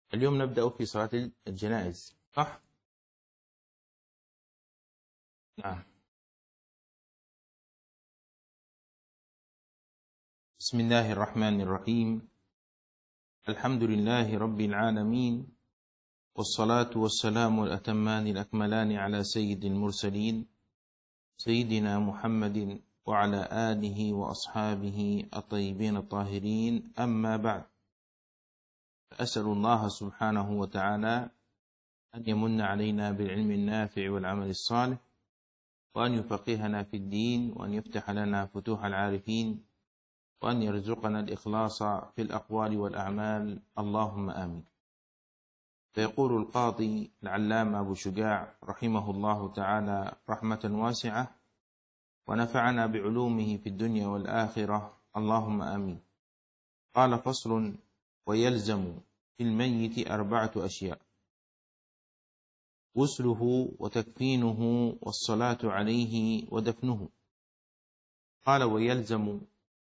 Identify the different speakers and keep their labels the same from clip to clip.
Speaker 1: اليوم نبدأ في صلاة الجنائز، صح؟ نعم. بسم الله الرحمن الرحيم. الحمد لله رب العالمين، والصلاة والسلام الأتمان الأكملان على سيد المرسلين سيدنا محمد وعلى آله وأصحابه الطيبين الطاهرين، أما بعد، فأسأل الله سبحانه وتعالى أن يمن علينا بالعلم النافع والعمل الصالح، وأن يفقهنا في الدين، وأن يفتح لنا فتوح العارفين، وأن يرزقنا الإخلاص في الأقوال والأعمال، اللهم آمين. فيقول القاضي العلامة أبو شجاع رحمه الله تعالى رحمة واسعة، ونفعنا بعلومه في الدنيا والآخرة، اللهم آمين. قال: فصل: ويلزم في الميت 4 أشياء: غسله وتكفينه والصلاة عليه ودفنه. قال: ويلزم،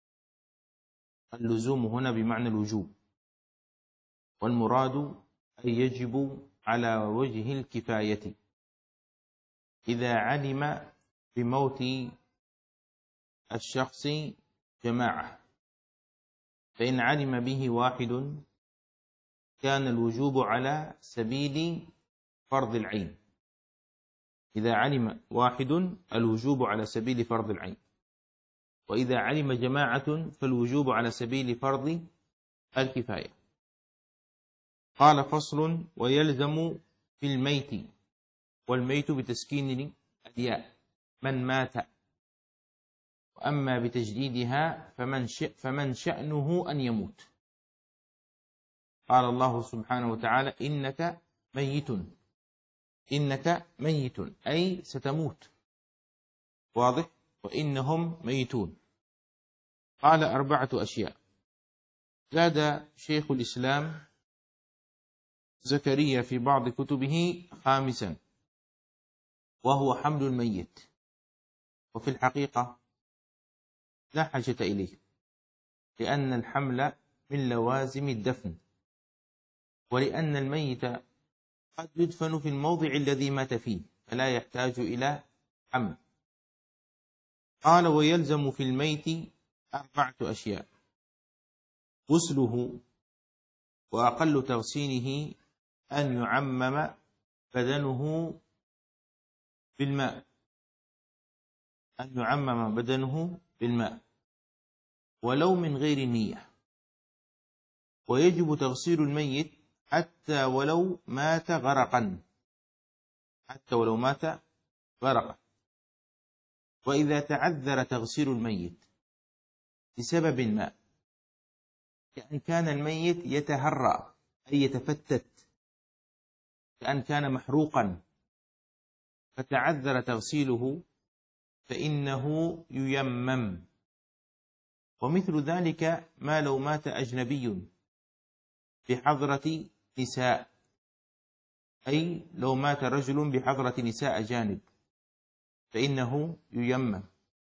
Speaker 1: اللزوم هنا بمعنى الوجوب، والمراد أن يجب على وجه الكفاية إذا علم بموت الشخص جماعة، فإن علم به واحد كان الوجوب على سبيل فرض العين. إذا علم واحد الوجوب على سبيل فرض العين، وإذا علم جماعة فالوجوب على سبيل فرض الكفاية. قال: فصل: ويلزم في الميت، والميت بتسكين الياء، من مات، وأما بتجديدها فمن شأنه أن يموت. قال الله سبحانه وتعالى: إنك ميت، إنك ميت أي ستموت، واضح؟ وإنهم ميتون. قال: 4 أشياء. زاد شيخ الإسلام زكريا في بعض كتبه 5، وهو حمل الميت، وفي الحقيقة لا حاجة إليه، لأن الحمل من لوازم الدفن، ولأن الميت قد يدفن في الموضع الذي مات فيه، فلا يحتاج إلى حمل. قال: ويلزم في الميت 4 أشياء: غسله، وأقل تغسيله أن يعمم بدنه بالماء، أن يعمم بدنه بالماء ولو من غير نية. ويجب تغسيل الميت حتى ولو مات غرقا، حتى ولو مات غرقا. وإذا تعذر تغسيل الميت بسبب ما، كأن كان الميت يتهرى أي يتفتت، كأن كان محروقا فتعذر تغسيله، فإنه ييمم. ومثل ذلك ما لو مات أجنبي بحضرة نساء، أي لو مات رجل بحضرة نساء أجانب فإنه ييمم،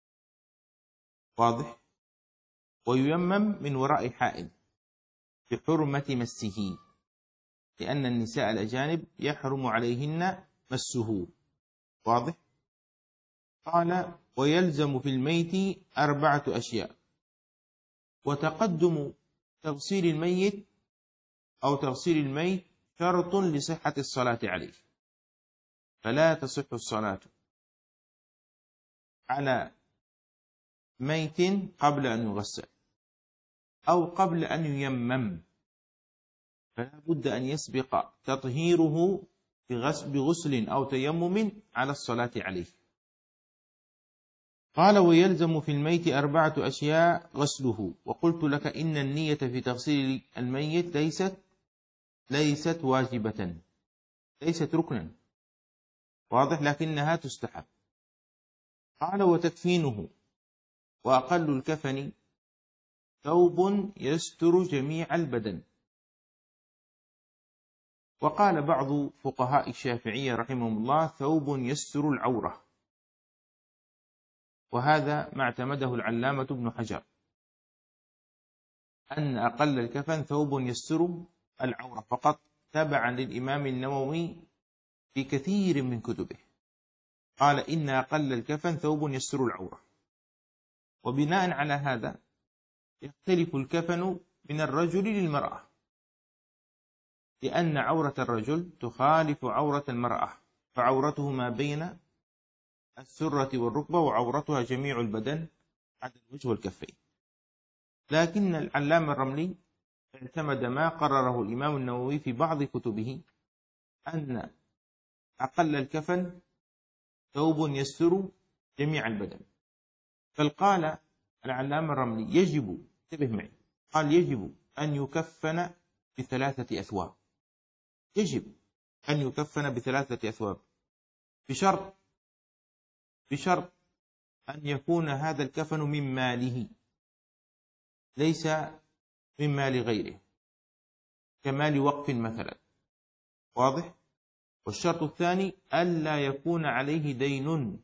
Speaker 1: واضح؟ وييمم من وراء حائل بحرمة مسه، لأن النساء الأجانب يحرم عليهن مسه، واضح؟ قال: ويلزم في الميت 4 أشياء. وتقدم تغسيل الميت أو تغسيل الميت شرط لصحة الصلاة عليه، فلا تصح الصلاة على ميت قبل أن يغسل أو قبل أن ييمم، فلا بد أن يسبق تطهيره بغسل أو تيمم على الصلاة عليه. قال: ويلزم في الميت 4 أشياء: غسله. وقلت لك إن النية في تغسيل الميت ليست واجبة، ليست ركنا، واضح؟ لكنها تستحب. قال: وتكفينه، وأقل الكفن ثوب يستر جميع البدن. وقال بعض فقهاء الشافعية رحمهم الله: ثوب يستر العورة، وهذا ما اعتمده العلامة ابن حجر، أن أقل الكفن ثوب يستر العورة فقط، تبعا للإمام النووي في كثير من كتبه، قال إن أقل الكفن ثوب يستر العورة. وبناء على هذا يختلف الكفن من الرجل للمرأة، لأن عورة الرجل تخالف عورة المرأة، فعورته ما بين السرة والركبة، وعورتها جميع البدن عدا الوجه والكفين. لكن العلامة الرملي اعتمد ما قرره الإمام النووي في بعض كتبه، أن أقل الكفن ثوب يستر جميع البدن. بل قال العلامة الرملي يجب، انتبه معي، قال يجب أن يكفن ب3 أثواب، يجب أن يكفن ب3 أثواب، بشرط أن يكون هذا الكفن من ماله، ليس من مال غيره، كمال وقف مثلا، واضح؟ والشرط الثاني ألا يكون عليه دين،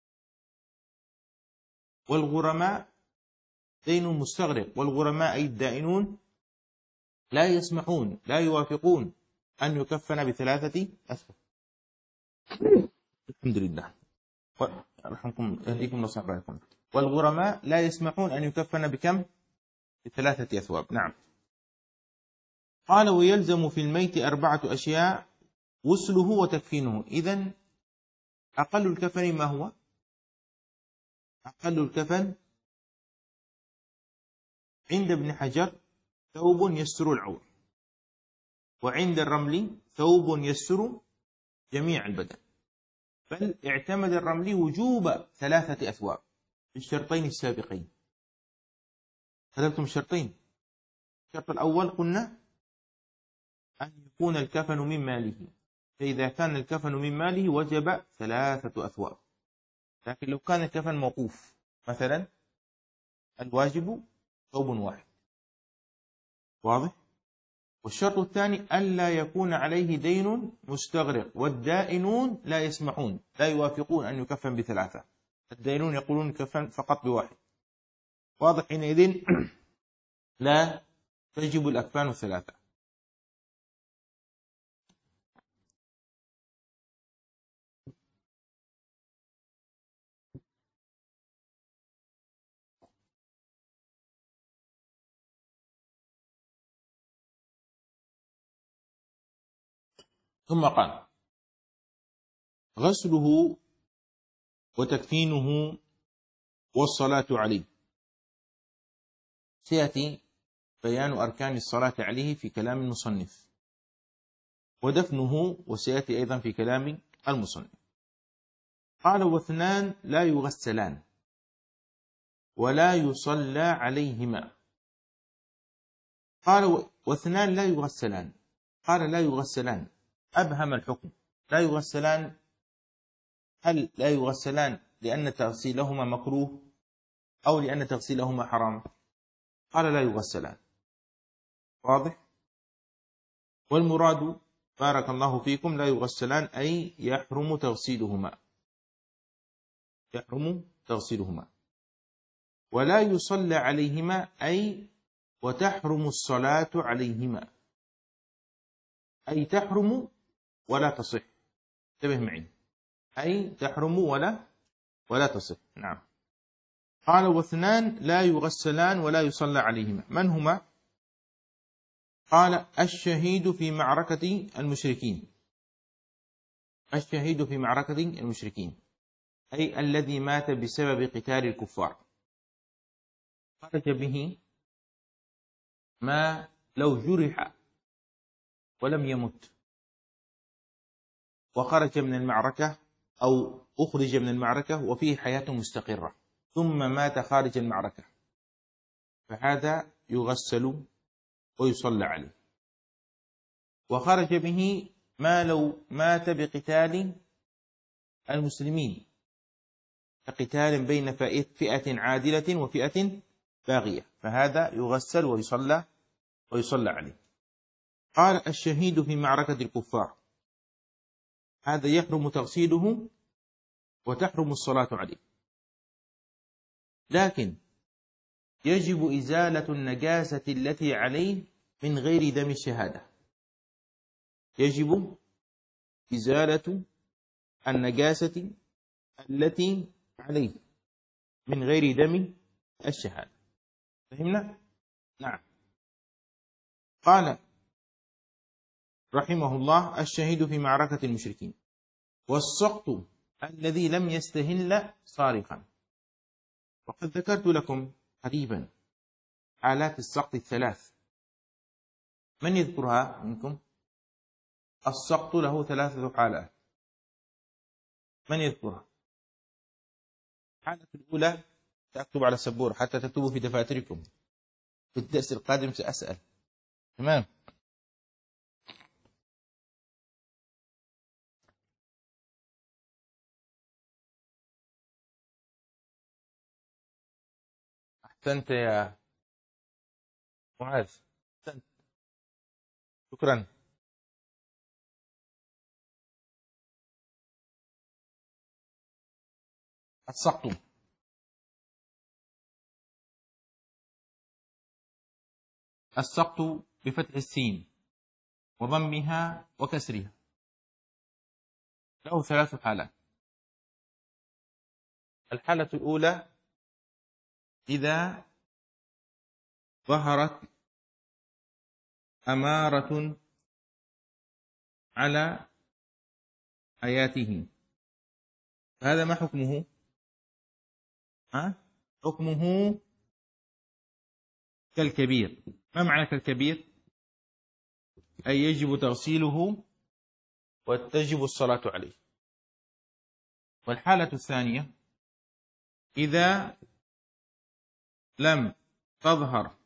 Speaker 1: والغرماء دين مستغرق، والغرماء أي الدائنون لا يسمحون، لا يوافقون أن يكفن ب3 أثواب. الحمد لله، رحمكم يهديكم الله صحبكم. والغرماء لا يسمحون أن يكفن بكم؟ ب3 أثواب. نعم. قال ويلزم في الميت 4 أشياء غسله وتكفينه. إذن أقل الكفن ما هو؟ أقل الكفن عند ابن حجر ثوب يستر العور، وعند الرملي ثوب يستر جميع البدن. بل اعتمد الرملي وجوب 3 أثواب بالشرطين السابقين. كتبتم الشرطين. الشرط الأول قلنا أن يكون الكفن من ماله، فإذا كان الكفن من ماله وجب 3 أثواب. لكن لو كان الكفن موقوف مثلا الواجب ثوب واحد، واضح؟ والشرط الثاني ألا يكون عليه دين مستغرق، والدائنون لا يسمحون، لا يوافقون أن يكفن ب3، الدائنون يقولون كفن فقط ب1، واضح؟ حينئذ لا تجب الأكفان 3. ثم قال غسله وتكفينه والصلاة عليه. سيأتي بيان أركان الصلاة عليه في كلام المصنف، ودفنه وسيأتي أيضا في كلام المصنف. قال واثنان لا يغسلان ولا يصلى عليهما. قال واثنان لا يغسلان، قال لا يغسلان، أبهم الحكم. لا يغسلان، هل لا يغسلان لأن تغسيلهما مكروه أو لأن تغسيلهما حرام؟ قال لا يغسلان، واضح؟ والمراد بارك الله فيكم لا يغسلان أي يحرم تغسيلهما، يحرم تغسيلهما. ولا يصلى عليهما أي وتحرم الصلاة عليهما، أي تحرم ولا تصح. انتبه معي، أي تحرم ولا تصح. نعم. قال واثنان لا يغسلان ولا يصلى عليهما، من هما؟ قال الشهيد في معركة المشركين، الشهيد في معركة المشركين أي الذي مات بسبب قتال الكفار، خرج به ما لو جرح ولم يمت، وخرج من المعركة أو أخرج من المعركة وفيه حياة مستقرة ثم مات خارج المعركة، فهذا يغسل ويصلى عليه. وخرج به ما لو مات بقتال المسلمين، كقتال بين فئة عادلة وفئة باغية، فهذا يغسل ويصلى عليه. قال الشهيد في معركة الكفار، هذا يحرم تغسيله وتحرم الصلاة عليه، لكن يجب إزالة النجاسة التي عليه من غير دم الشهادة. يجب إزالة النجاسة التي عليه من غير دم الشهادة. فهمنا؟ نعم. قال رحمه الله: الشهيد في معركة المشركين، والسقط الذي لم يستهل صارخا. وقد ذكرت لكم قريبا حالات السقط الثلاث، من يذكرها منكم؟ السقط له 3 حالات، من يذكرها؟ الحالة الأولى تكتب على السبورة حتى تكتبوا في دفاتركم، في الدرس القادم سأسأل. تمام. أحسنت يا معاذ، أحسنت، شكرا. السقط السقط بفتح السين وضمها وكسرها، له 3 حالات. الحالة الأولى إذا ظهرت أمارة على حياته، هذا ما حكمه؟ حكمه كالكبير. ما معنى كالكبير؟ أي يجب تغسيله وتجب الصلاة عليه. والحالة الثانية إذا لم تظهر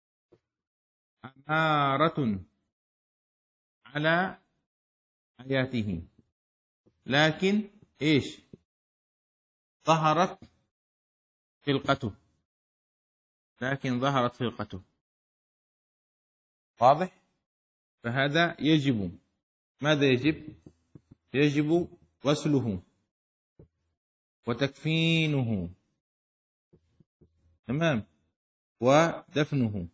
Speaker 1: أمارة على حياته لكن إيش؟ ظهرت خلقته، واضح؟ فهذا يجب، ماذا يجب؟ يجب غسله وتكفينه، تمام، ودفنه،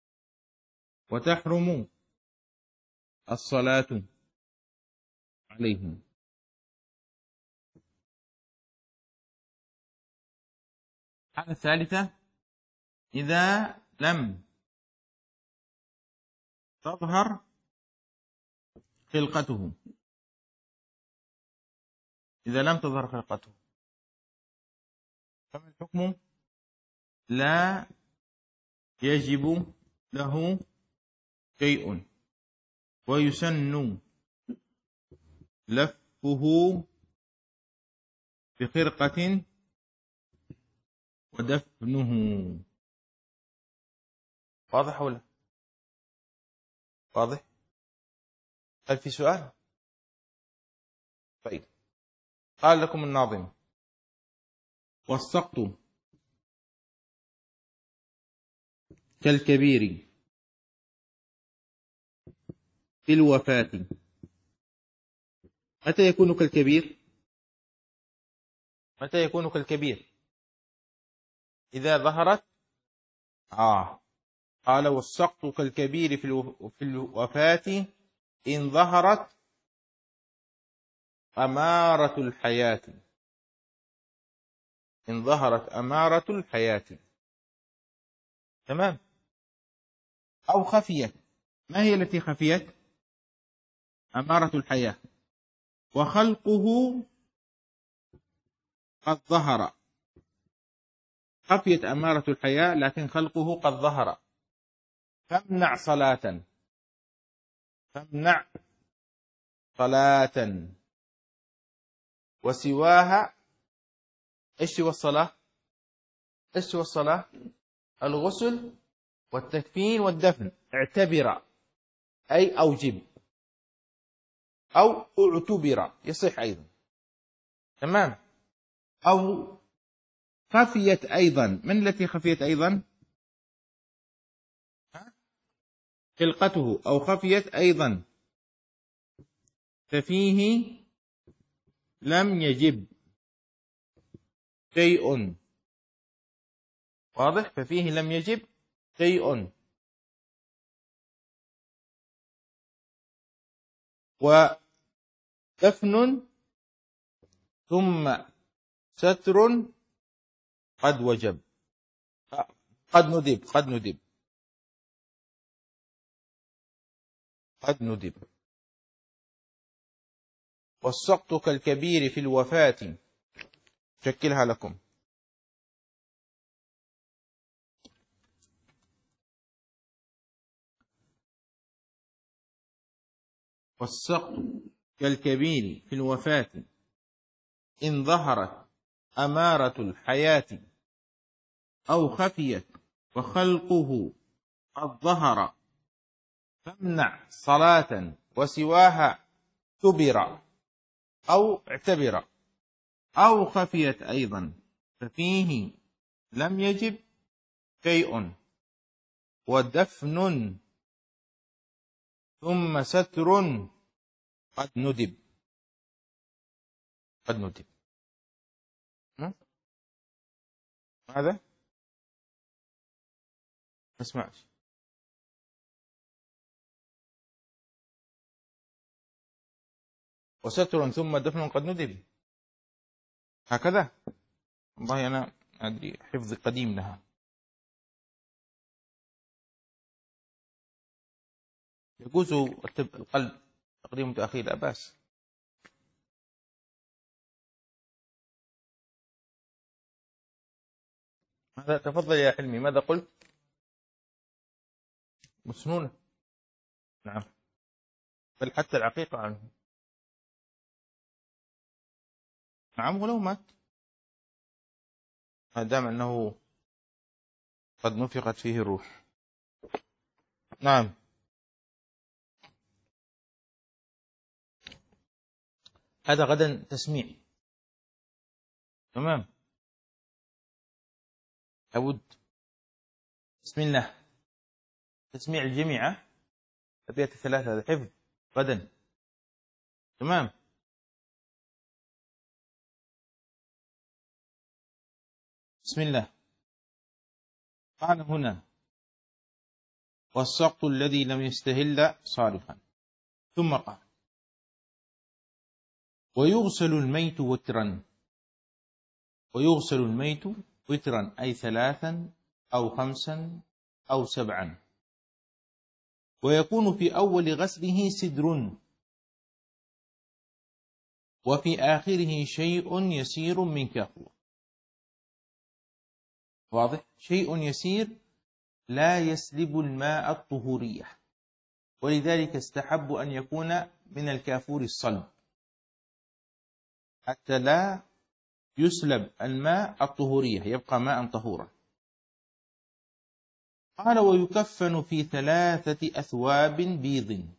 Speaker 1: وتحرم الصلاة عليه. الحالة الثالثة إذا لم تظهر خلقته، فما الحكم؟ لا يجب له شيء، ويسن لفه بخرقة ودفنه. واضح ولا؟ واضح؟ هل في سؤال؟ طيب، قال لكم الناظم: والسقط كالكبير في الوفاة. متى يكون كالكبير؟ إذا ظهرت قال: والسقط كالكبير في الوفاة إن ظهرت أمارة الحياة، تمام، أو خفيت. ما هي التي خفيت؟ أمارة الحياة، وخلقه قد ظهر. خفيت أمارة الحياة لكن خلقه قد ظهر. فامنع صلاة وسواها. إيش هو الصلاة؟ الغسل والتكفين والدفن. اعتبر أي أوجب، أو اعتبر يصح أيضا، تمام. أو خفيت أيضا. من التي خفيت أيضا؟ خلقته، أو خفيت أيضا، ففيه لم يجب شيء. واضح؟ ففيه لم يجب شيء. ودفن ثم ستر قد وجب، قد ندب. والسقط كالكبير في الوفاة، شكلها لكم. والسقط كالكبير في الوفاة إن ظهرت أمارة الحياة أو خفيت وخلقه قد ظهر، فامنع صلاة وسواها تبر أو اعتبر، أو خفيت أيضا ففيه لم يجب شيء، ودفن ثم ستر قد ندب. ماذا؟ ما اسمعش. وستر ثم دفن قد ندب، هكذا. والله أنا أدري، حفظ قديم لها. يجوز القلب تقديم وتأخير، لا بأس. ماذا؟ تفضل يا حلمي، ماذا قلت؟ مسنونة، نعم، بل حتى العقيقة عنه، نعم، ولو مات ما دام أنه قد نفخت فيه الروح. نعم. هذا غدا تسميع، تمام، لابد. بسم الله، تسميع الجميع، أبيات الثلاثة، هذا حفظ غدا، تمام. بسم الله. قال هنا: والسقط الذي لم يستهل صارفا. ثم قال: ويغسل الميت وترا. ويغسل الميت وترا أي 3 أو 5 أو 7، ويكون في أول غسله سدر، وفي آخره شيء يسير من كافور. واضح؟ شيء يسير لا يسلب الماء الطهورية، ولذلك استحب أن يكون من الكافور الصلب حتى لا يسلب الماء الطهورية، يبقى ماء طهورا. قال: ويكفن في 3 أثواب بيض.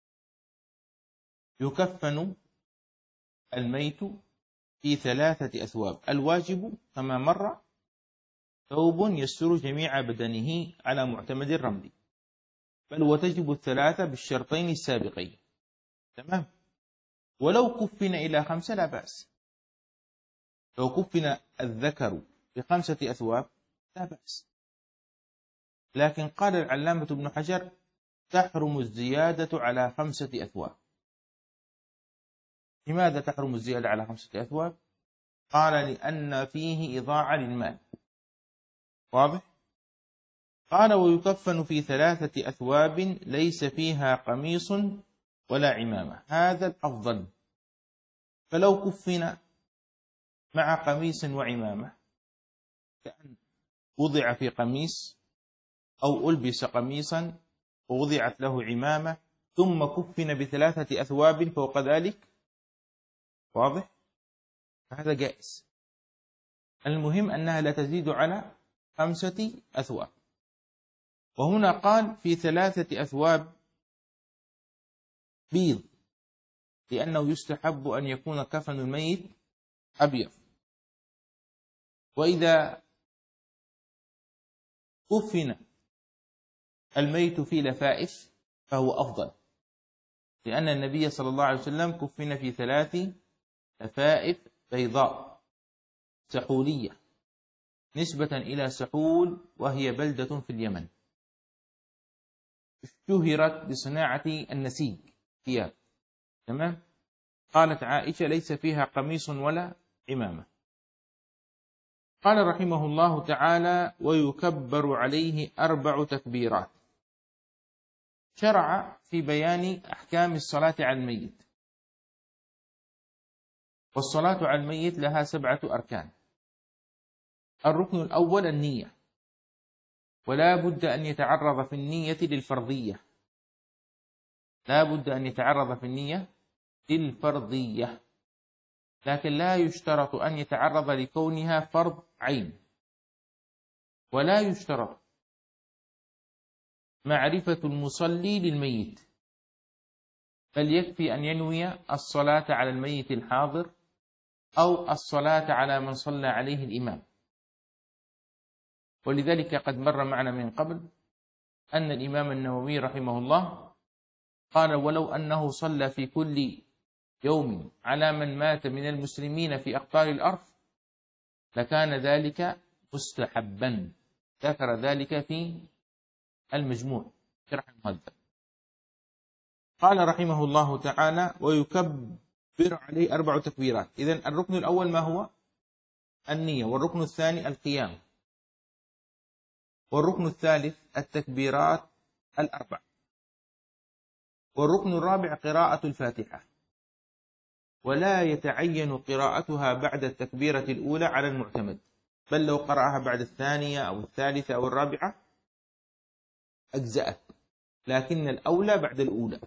Speaker 1: يكفن الميت في 3 أثواب. الواجب كما مر ثوب يستر جميع بدنه على معتمد الرمل، بل وتجب 3 بالشرطين السابقين، تمام. ولو كفن إلى 5 لا بأس. لو كفن الذكر ب5 أثواب لا بأس، لكن قال العلامة ابن حجر: تحرم الزيادة على 5 أثواب. لماذا تحرم الزيادة على 5 أثواب؟ قال: لأن فيه إضاعة للمال. واضح؟ قال: ويكفن في 3 أثواب ليس فيها قميص ولا عمامة. هذا الأفضل. فلو كفن مع قميص وعمامة، كأن وضع في قميص أو ألبس قميصا ووضعت له عمامة، ثم كفن ب3 أثواب فوق ذلك، واضح؟ هذا جائز. المهم أنها لا تزيد على 5 أثواب. وهنا قال: في 3 أثواب بيض، لأنه يستحب أن يكون كفن الميت أبيض. وإذا كفن الميت في لفائف فهو أفضل، لأن النبي صلى الله عليه وسلم كفن في 3 لفائف بيضاء سحولية، نسبة إلى سحول وهي بلدة في اليمن اشتهرت بصناعة النسيج ثياب، تمام. قالت عائشة: ليس فيها قميص ولا عمامة. قال رحمه الله تعالى: ويكبر عليه 4 تكبيرات. شرع في بيان أحكام الصلاة على الميت. والصلاة على الميت لها 7 أركان. الركن الأول النية، ولا بد أن يتعرض في النية للفرضية، لا بد أن يتعرض في النية للفرضية، لكن لا يشترط أن يتعرض لكونها فرض عين، ولا يشترط معرفة المصلي للميت، بل يكفي أن ينوي الصلاة على الميت الحاضر أو الصلاة على من صلى عليه الإمام. ولذلك قد مر معنا من قبل أن الإمام النووي رحمه الله قال: ولو أنه صلى في كل يوم على من مات من المسلمين في أقطار الأرض لكان ذلك مستحبا. ذكر ذلك في المجموع شرح المهذب. قال رحمه الله تعالى: ويكبر عليه 4 تكبيرات. إذن الركن الأول ما هو؟ النية. والركن الثاني القيام. والركن الثالث التكبيرات 4. والركن الرابع قراءة الفاتحة، ولا يتعين قراءتها بعد التكبيرة الأولى على المعتمد، بل لو قرأها بعد الثانية أو الثالثة أو الرابعة أجزأت، لكن الأولى بعد الأولى.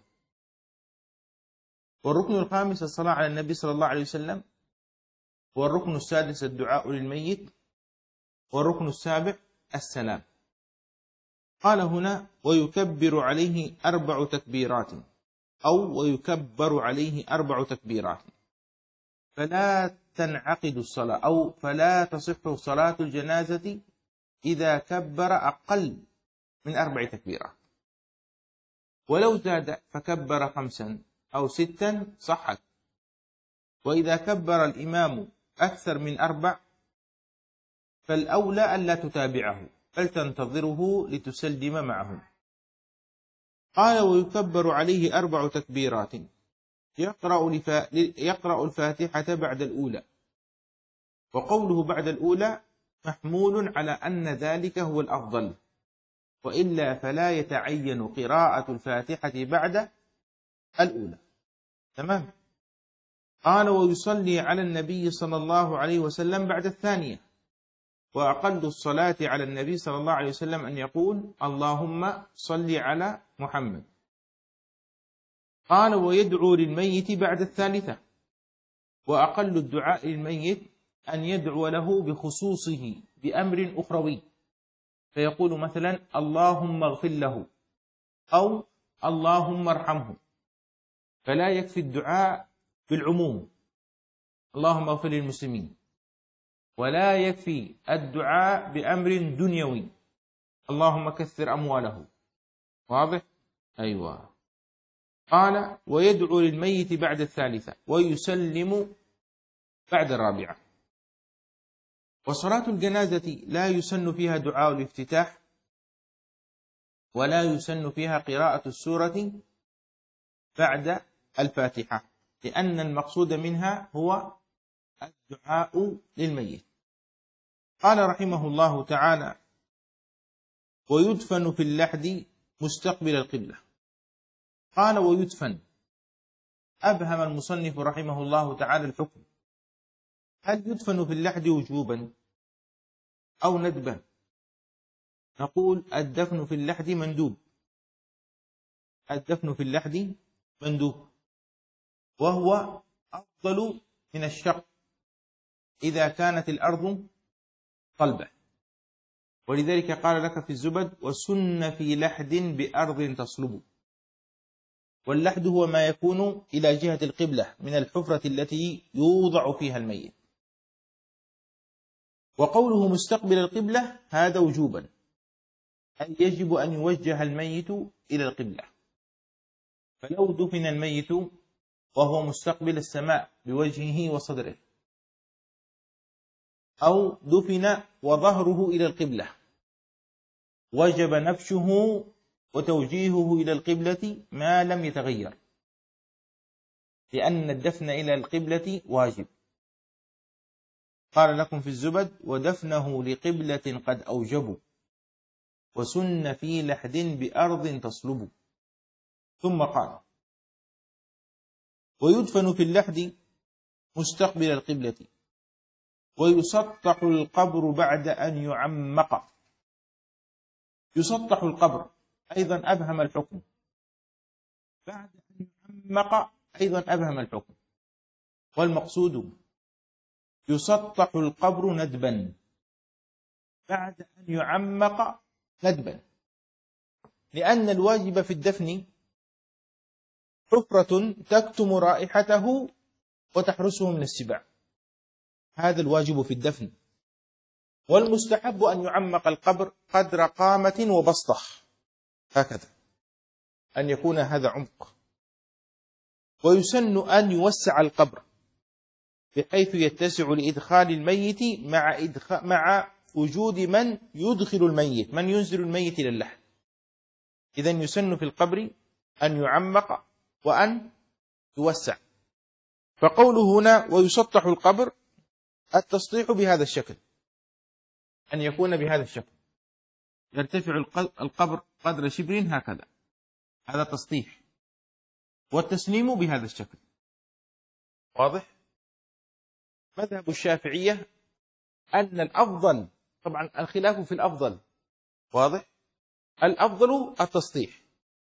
Speaker 1: والركن الخامس الصلاة على النبي صلى الله عليه وسلم. والركن السادس الدعاء للميت. والركن السابع السلام. قال هنا: ويكبر عليه 4 تكبيرات، أو ويكبر عليه 4 تكبيرات، فلا تنعقد الصلاة أو فلا تصح صلاة الجنازة إذا كبر أقل من 4 تكبيرات. ولو زاد فكبر 5 أو 6 صحت. وإذا كبر الإمام أكثر من 4 فالأولى ألا تتابعه، بل تنتظره لتسلم معه. قال: ويكبر عليه 4 تكبيرات، يقرأ الفاتحة بعد الأولى. وقوله بعد الأولى محمول على أن ذلك هو الأفضل، وإلا فلا يتعين قراءة الفاتحة بعد الأولى. تمام. قال: ويصلي على النبي صلى الله عليه وسلم بعد الثانية. وأقل الصلاة على النبي صلى الله عليه وسلم أن يقول: اللهم صل على محمد. قال: ويدعو للميت بعد الثالثة. وأقل الدعاء للميت أن يدعو له بخصوصه بأمر أخروي، فيقول مثلا: اللهم اغفر له، أو اللهم ارحمه. فلا يكفي الدعاء بالعموم اللهم اغفر للمسلمين، ولا يكفي الدعاء بأمر دنيوي اللهم كثر أمواله. واضح؟ أيوة. قال: ويدعو للميت بعد الثالثة، ويسلم بعد الرابعة. وصلاة الجنازة لا يسن فيها دعاء الافتتاح، ولا يسن فيها قراءة السورة بعد الفاتحة، لأن المقصود منها هو الدعاء للميت. قال رحمه الله تعالى: ويدفن في اللحد مستقبل القبلة. قال: ويدفن. أبهم المصنف رحمه الله تعالى الحكم، هل يدفن في اللحد وجوبا أو ندبا؟ نقول: الدفن في اللحد مندوب. الدفن في اللحد مندوب، وهو أفضل من الشق إذا كانت الأرض صلبة. ولذلك قال لك في الزبد: وسن في لحد بأرض تصلب. واللحد هو ما يكون إلى جهة القبلة من الحفرة التي يوضع فيها الميت. وقوله مستقبل القبلة هذا وجوبا، أي يجب أن يوجه الميت إلى القبلة. فلو دفن الميت وهو مستقبل السماء بوجهه وصدره، أو دفن وظهره إلى القبلة، وجب نفشه وتوجيهه إلى القبلة ما لم يتغير. لأن الدفن إلى القبلة واجب. قال لكم في الزبد: ودفنه لقبلة قد أوجبوا، وسن في لحد بأرض تصلب. ثم قال: ويدفن في اللحد مستقبل القبلة، ويسطح القبر بعد أن يعمق. يسطح القبر أيضا أبهم الحكم، بعد أن يعمق أيضا أبهم الحكم. والمقصود يسطح القبر ندبا بعد أن يعمق ندبا، لأن الواجب في الدفن حفرة تكتم رائحته وتحرسه من السباع، هذا الواجب في الدفن. والمستحب أن يعمق القبر قدر قامة وبسطة، هكذا أن يكون هذا عمق. ويسن أن يوسع القبر بحيث يتسع لإدخال الميت مع وجود من يدخل الميت، من ينزل الميت إلى اللحد. إذن يسن في القبر أن يعمق وأن يوسع. فقوله هنا: ويسطح القبر، التسطيح بهذا الشكل، أن يكون بهذا الشكل، يرتفع القبر قدر شبر هكذا، هذا تسطيح. والتسليم بهذا الشكل. واضح؟ مذهب الشافعية أن الأفضل، طبعا الخلاف في الأفضل، واضح؟ الأفضل التسطيح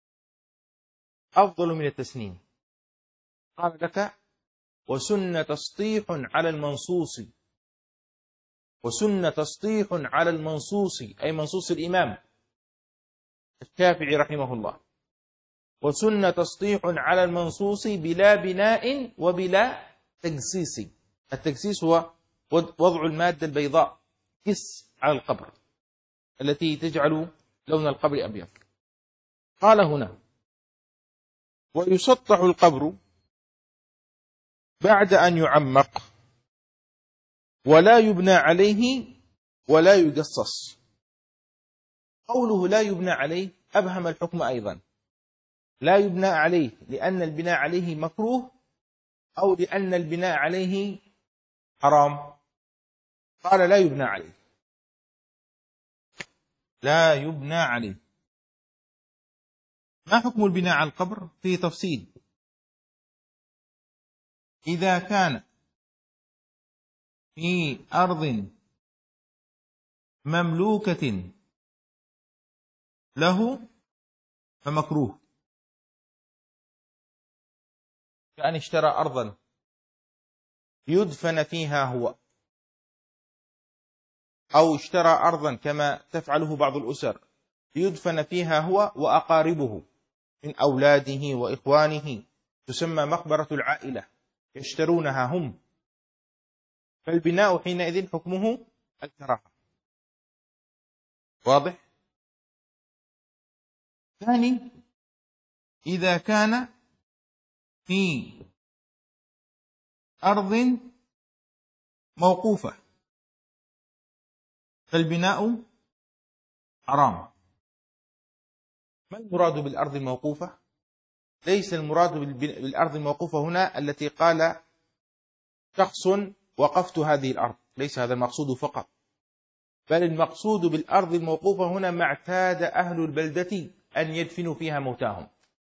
Speaker 1: أفضل من التسنيم. قال لك: وسن تسطيح على المنصوص، وسن تسطيح على المنصوص أي منصوص الإمام الشافعي رحمه الله، وسن تسطيح على المنصوص بلا بناء وبلا تجسيس. التجسيس هو وضع المادة البيضاء كس على القبر التي تجعل لون القبر أبيض. قال هنا: ويسطح القبر بعد أن يعمق، ولا يبنى عليه ولا يجصص. قوله لا يبنى عليه أبهم الحكم أيضا. لا يبنى عليه لأن البناء عليه مكروه أو لأن البناء عليه حرام. قال: لا يبنى عليه، لا يبنى عليه. ما حكم البناء على القبر؟ فيه تفصيل. إذا كان في أرض مملوكة له فمكروه، كأن اشترى أرضا يدفن فيها هو، أو اشترى أرضا كما تفعله بعض الأسر يدفن فيها هو وأقاربه من أولاده وإخوانه، تسمى مقبرة العائلة، يشترونها هم، فالبناء حينئذ حكمه الكراهة. واضح؟ ثاني: إذا كان في أرض موقوفة فالبناء حرام. ما المراد بالأرض الموقوفة؟ ليس المراد بالأرض الموقوفة هنا التي قال شخص وقفت هذه الأرض، ليس هذا المقصود فقط، بل المقصود بالأرض الموقوفة هنا ما اعتاد أهل البلدة أن يدفنوا فيها موتاهم،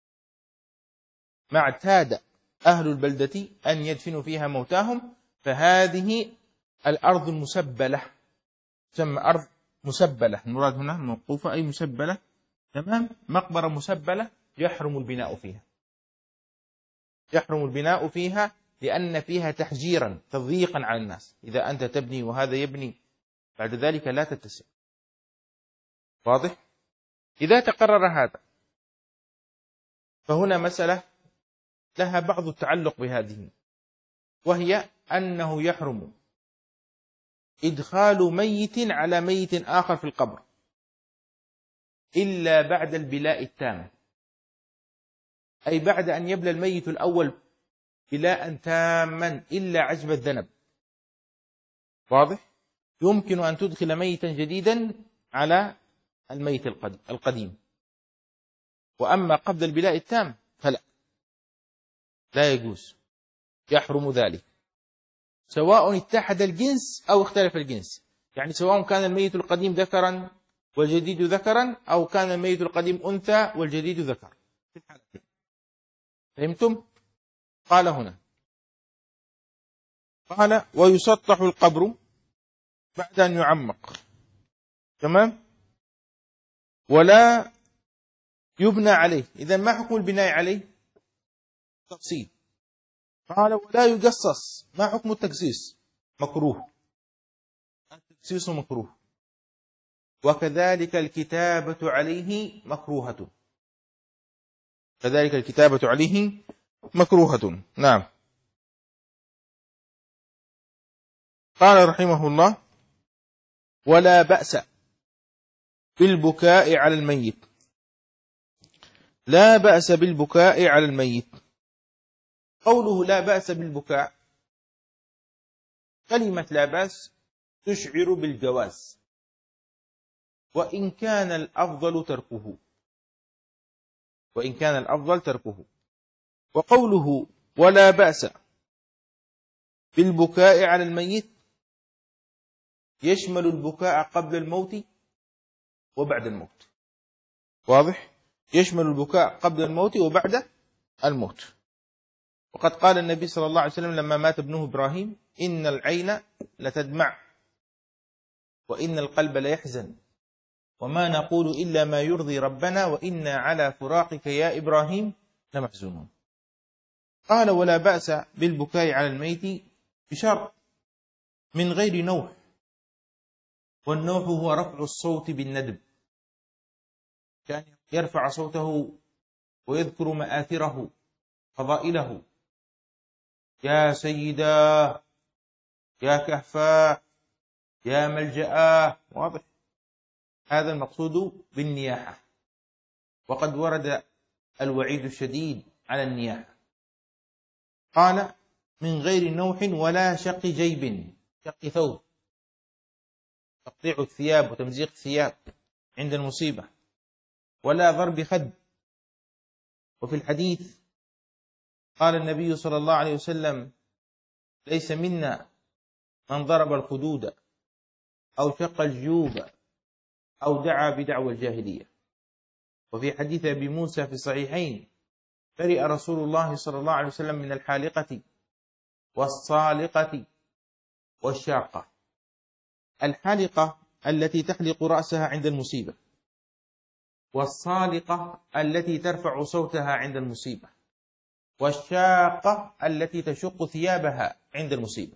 Speaker 1: ما اعتاد أهل البلدة أن يدفنوا فيها موتاهم، فهذه الأرض المسبلة تسمى أرض مسبلة. المراد هنا موقوفة أي مسبلة، تمام؟ مقبرة مسبلة يحرم البناء فيها، يحرم البناء فيها لأن فيها تحجيرا تضييقا على الناس. إذا أنت تبني وهذا يبني بعد ذلك لا تتسع. واضح؟ إذا تقرر هذا فهنا مسألة لها بعض التعلق بهذه، وهي أنه يحرم إدخال ميت على ميت آخر في القبر إلا بعد البلاء التام، أي بعد أن يبلى الميت الأول بلاء تاما إلا عجب الذنب. واضح؟ يمكن أن تدخل ميتا جديدا على الميت القديم، وأما قبل البلاء التام فلا، لا يجوز. يحرم ذلك، سواء اتحد الجنس أو اختلف الجنس. يعني سواء كان الميت القديم ذكرا والجديد ذكرا، أو كان الميت القديم أنثى والجديد ذكر، في الحالتين. فهمتم؟ قال هنا، قال ويسطح القبر بعد أن يعمق، تمام، ولا يبنى عليه. إذا ما حكم البناء عليه؟ تفصيل. قال ولا يجصص، ما حكم التجصيص؟ مكروه، التجصيص مكروه. وكذلك الكتابة عليه مكروهة، كذلك الكتابة عليه مكروهة. نعم. قال رحمه الله ولا بأس بالبكاء على الميت، لا بأس بالبكاء على الميت. قوله لا بأس بالبكاء، كلمة لا بأس تشعر بالجواز، وإن كان الأفضل تركه، وإن كان الأفضل تركه. وقوله ولا بأس بالبكاء على الميت يشمل البكاء قبل الموت وبعد الموت، واضح؟ يشمل البكاء قبل الموت وبعد الموت. وقد قال النبي صلى الله عليه وسلم لما مات ابنه إبراهيم إن العين لتدمع وإن القلب ليحزن وما نقول إلا ما يرضي ربنا وإنا على فراقك يا إبراهيم لمحزونون. قال ولا بأس بالبكاء على الميت بشرط من غير نوح، والنوح هو رفع الصوت بالندب، كان يرفع صوته ويذكر مآثره فضائله، يا سيدا، يا كهفا، يا ملجأ، واضح؟ هذا المقصود بالنياحة. وقد ورد الوعيد الشديد على النياحة. قال من غير نوح ولا شق جيب، شق ثوب، تقطيع الثياب وتمزيق الثياب عند المصيبة، ولا ضرب خد. وفي الحديث قال النبي صلى الله عليه وسلم ليس منا من ضرب الخدود أو شق الجيوب أو دعا بدعوى الجاهلية. وفي حديث أبي موسى في الصحيحين برئ رسول الله صلى الله عليه وسلم من الحالقة والصالقة والشاقة. الحالقة التي تحلق رأسها عند المصيبة، والصالقة التي ترفع صوتها عند المصيبة، والشاقة التي تشق ثيابها عند المصيبة.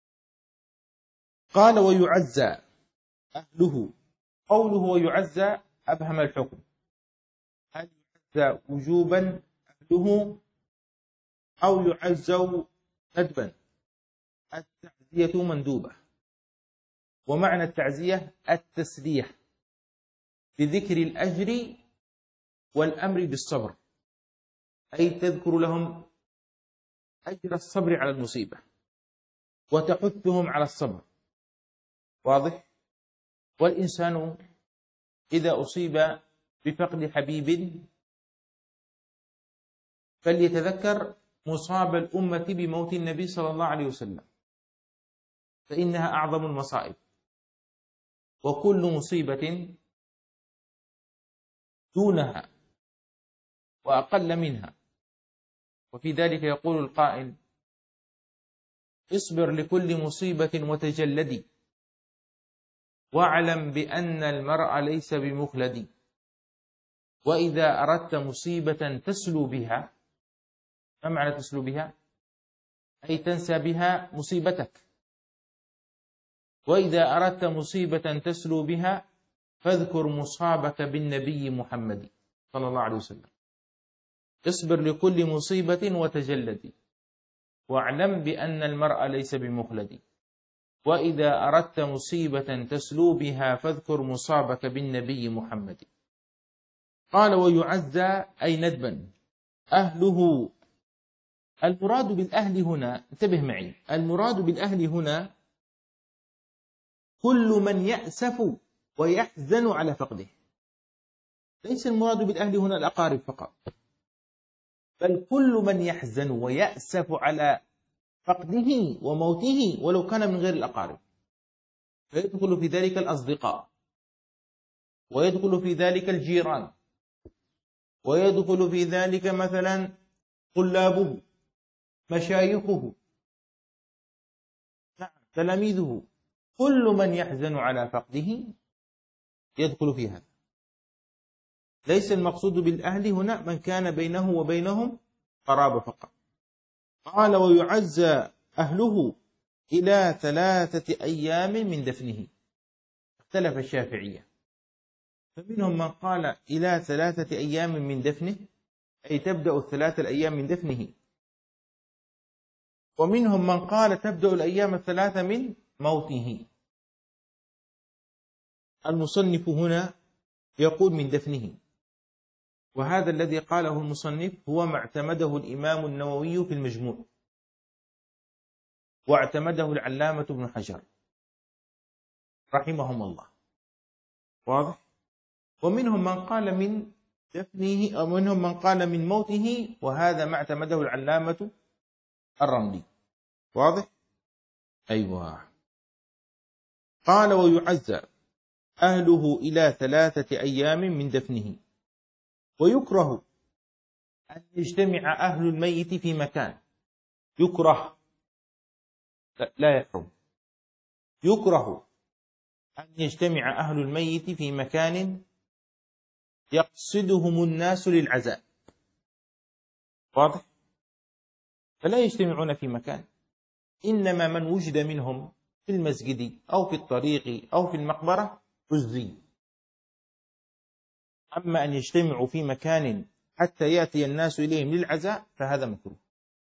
Speaker 1: قال ويعزى أهله. قوله ويعزى أبهم الحكم، هل يعزى وجوبا أهله أو يعزوا ندبا؟ التعزية مندوبة، ومعنى التعزية التسليح بذكر الأجر والأمر بالصبر، أي تذكر لهم أجر الصبر على المصيبة وتحثهم على الصبر، واضح؟ والإنسان إذا أصيب بفقد حبيب فليتذكر مصاب الأمة بموت النبي صلى الله عليه وسلم، فإنها أعظم المصائب، وكل مصيبة دونها وأقل منها. وفي ذلك يقول القائل اصبر لكل مصيبة وتجلدي واعلم بأن المرء ليس بمخلد، وإذا أردت مصيبة تسلو بها، ما معنى تسلو بها؟ أي تنسى بها مصيبتك. وإذا أردت مصيبة تسلو بها فاذكر مصابك بالنبي محمد صلى الله عليه وسلم. اصبر لكل مصيبة وتجلد واعلم بأن المرء ليس بمخلد، وإذا أردت مصيبة تسلو بها فاذكر مصابك بالنبي محمد. قال ويعزى أي ندبا أهله. المراد بالأهل هنا، انتبه معي، المراد بالأهل هنا كل من يأسف ويحزن على فقده، ليس المراد بالأهل هنا الأقارب فقط، بل كل من يحزن ويأسف على فقده وموته ولو كان من غير الأقارب، فيدخل في ذلك الأصدقاء، ويدخل في ذلك الجيران، ويدخل في ذلك مثلا طلابه، مشايخه، تلاميذه، كل من يحزن على فقده يدخل في هذا. ليس المقصود بالأهل هنا من كان بينه وبينهم قرابة فقط. قال ويعزى أهله إلى 3 أيام من دفنه. اختلف الشافعية، فمنهم من قال إلى 3 أيام من دفنه، أي تبدأ 3 الأيام من دفنه، ومنهم من قال تبدأ الأيام 3 من موته. المصنف هنا يقول من دفنه، وهذا الذي قاله المصنف هو ما اعتمده الإمام النووي في المجموع، واعتمده العلامة ابن حجر رحمهم الله. واضح؟ ومنهم من قال من دفنه، أو منهم من قال من موته، وهذا ما اعتمده العلامة الرملي. واضح؟ أيوة. قال ويعزى أهله إلى 3 أيام من دفنه، ويكره أن يجتمع أهل الميت في مكان. يكره، لا يحرم، يكره أن يجتمع أهل الميت في مكان يقصدهم الناس للعزاء. واضح؟ فلا يجتمعون في مكان، إنما من وجد منهم في المسجد أو في الطريق أو في المقبرة عزي. أما أن يجتمعوا في مكان حتى يأتي الناس إليهم للعزاء فهذا مكروه.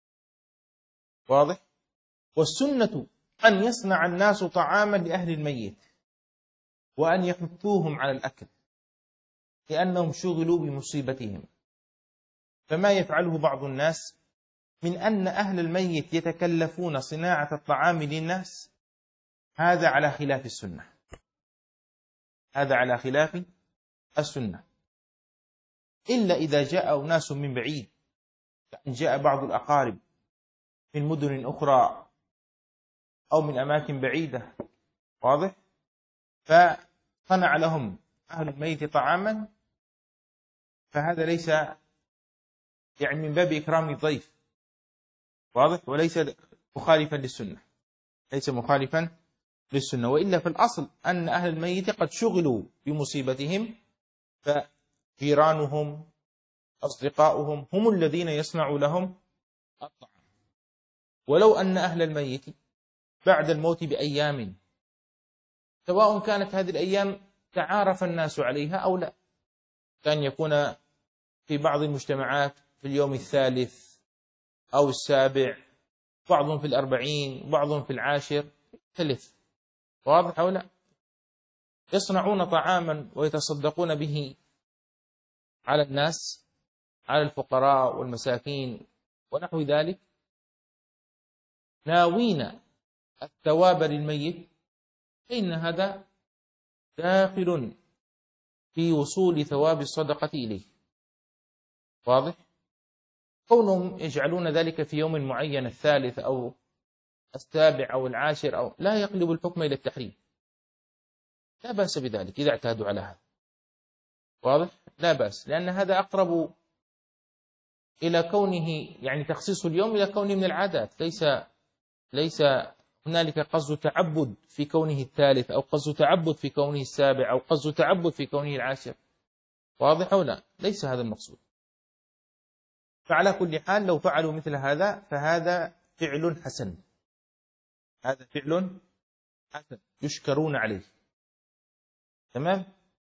Speaker 1: واضح؟ والسنة أن يصنع الناس طعاما لأهل الميت وأن يحثوهم على الأكل، لأنهم شغلوا بمصيبتهم. فما يفعله بعض الناس من أن أهل الميت يتكلفون صناعة الطعام للناس، هذا على خلاف السنة، هذا على خلاف السنة، إلا إذا جاء ناس من بعيد، كأن جاء بعض الأقارب من مدن أخرى أو من أماكن بعيدة. واضح؟ فصنع لهم أهل الميت طعاما، فهذا ليس يعني من باب إكرام الضيف. واضح؟ وليس مخالفا للسنة، ليس مخالفا للسنة. وإلا في الأصل أن أهل الميت قد شغلوا بمصيبتهم، فجيرانهم أصدقاؤهم هم الذين يصنعوا لهم الطعام. ولو أن أهل الميت بعد الموت بأيام، سواء كانت هذه الأيام تعارف الناس عليها أو لا، كان يكون في بعض المجتمعات في اليوم 3 أو 7، بعضهم في 40، بعضهم في 10، ثلث. واضح أو لا؟ يصنعون طعاما ويتصدقون به على الناس، على الفقراء والمساكين ونحو ذلك، ناوين الثواب للميت، فإن هذا داخل في وصول ثواب الصدقة إليه. واضح؟ كونهم يجعلون ذلك في يوم معين 3 أو 7 أو 10 أو لا يقلب الحكم إلى التحريم، لا بأس بذلك إذا اعتادوا على هذا. واضح؟ لا بأس، لأن هذا أقرب إلى كونه يعني تخصيص اليوم إلى كونه من العادات، ليس هنالك قصد تعبد في كونه 3 أو قصد تعبد في كونه 7 أو قصد تعبد في كونه 10. واضح أو لا؟ ليس هذا المقصود. فعلى كل حال لو فعلوا مثل هذا فهذا فعل حسن، هذا فعل حسن يشكرون عليه. تمام؟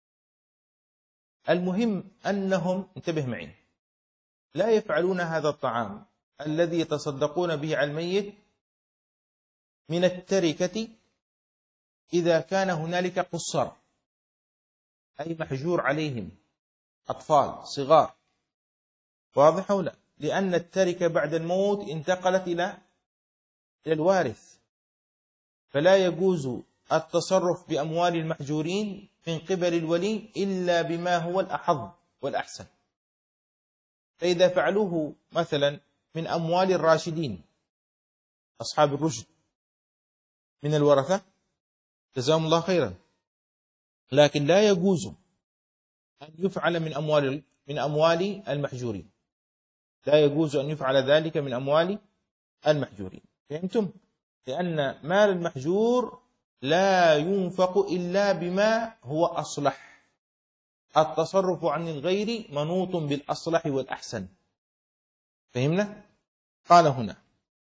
Speaker 1: المهم أنهم، انتبه معي، لا يفعلون هذا الطعام الذي يتصدقون به على الميت من التركة إذا كان هنالك قصر، أي محجور عليهم أطفال صغار. واضح أو لا؟ لأن التركة بعد الموت انتقلت إلى الوارث، فلا يجوز التصرف بأموال المحجورين من قبل الولي إلا بما هو الأحظ والأحسن. فإذا فعلوه مثلا من أموال الراشدين أصحاب الرشد من الورثة جزاهم الله خيرا، لكن لا يجوز أن يفعل من أموال المحجورين، لا يجوز أن يفعل ذلك من أموال المحجورين. فهمتم؟ لأن مال المحجور لا ينفق إلا بما هو أصلح، التصرف عن الغير منوط بالأصلح والأحسن. فهمنا؟ قال هنا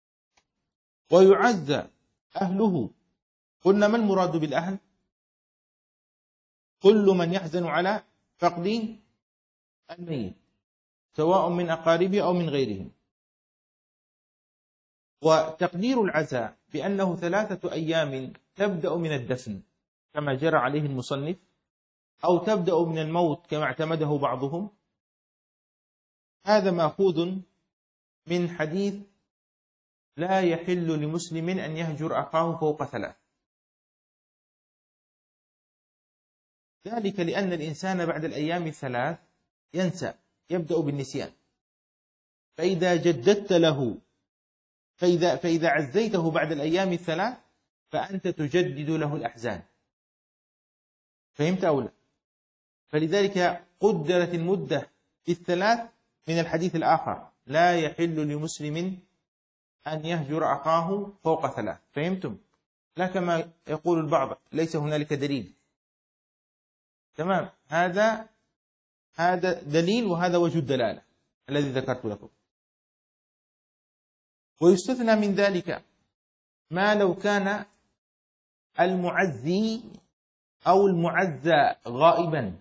Speaker 1: ويعزى أهله. قلنا ما المراد بالأهل؟ كل من يحزن على فقد الميت سواء من أقاربه أو من غيرهم. وتقدير العزاء بأنه 3 أيام تبدأ من الدفن كما جرى عليه المصنف، أو تبدأ من الموت كما اعتمده بعضهم، هذا مأخوذ من حديث لا يحل لمسلم أن يهجر أخاه فوق 3. ذلك لأن الإنسان بعد الأيام 3 ينسى، يبدأ بالنسيان، فإذا جددت له فإذا عزيته بعد الأيام 3 فأنت تجدد له الأحزان. فهمت أو لا؟ فلذلك قدرت المدة في 3 من الحديث الآخر لا يحل لمسلم أن يهجر أخاه فوق 3. فهمتم؟ لا كما يقول البعض ليس هنالك دليل. تمام، هذا دليل وهذا وجه الدلالة الذي ذكرت لكم. ويستثنى من ذلك ما لو كان المعزي أو المعزى غائبا،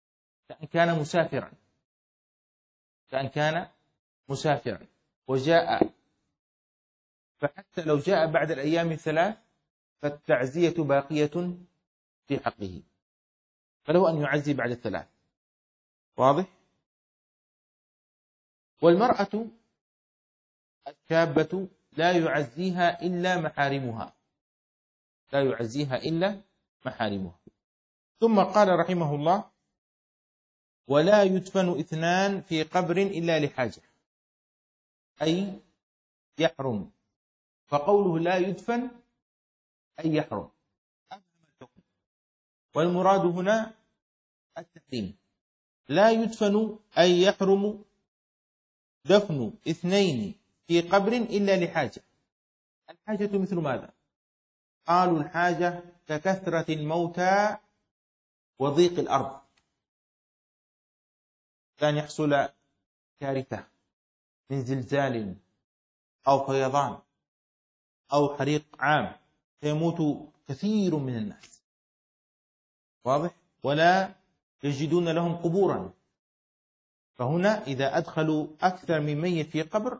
Speaker 1: كأن كان مسافرا وجاء، فحتى لو جاء بعد الأيام 3 فالتعزية باقية في حقه، فله أن يعزي بعد 3. واضح؟ والمرأة الشابة لا يعزيها إلا محارمها. ثم قال رحمه الله ولا يدفن 2 في قبر إلا لحاجة، أي يحرم. فقوله لا يدفن أي يحرم، والمراد هنا التحريم. لا يدفن أي يحرم دفن 2 في قبر إلا لحاجة. الحاجة مثل ماذا؟ قالوا الحاجة ككثرة الموتى وضيق الأرض، كان يحصل كارثة من زلزال أو فيضان أو حريق عام فيموت كثير من الناس. واضح؟ ولا يجدون لهم قبورا، فهنا إذا أدخلوا أكثر من ميت في قبر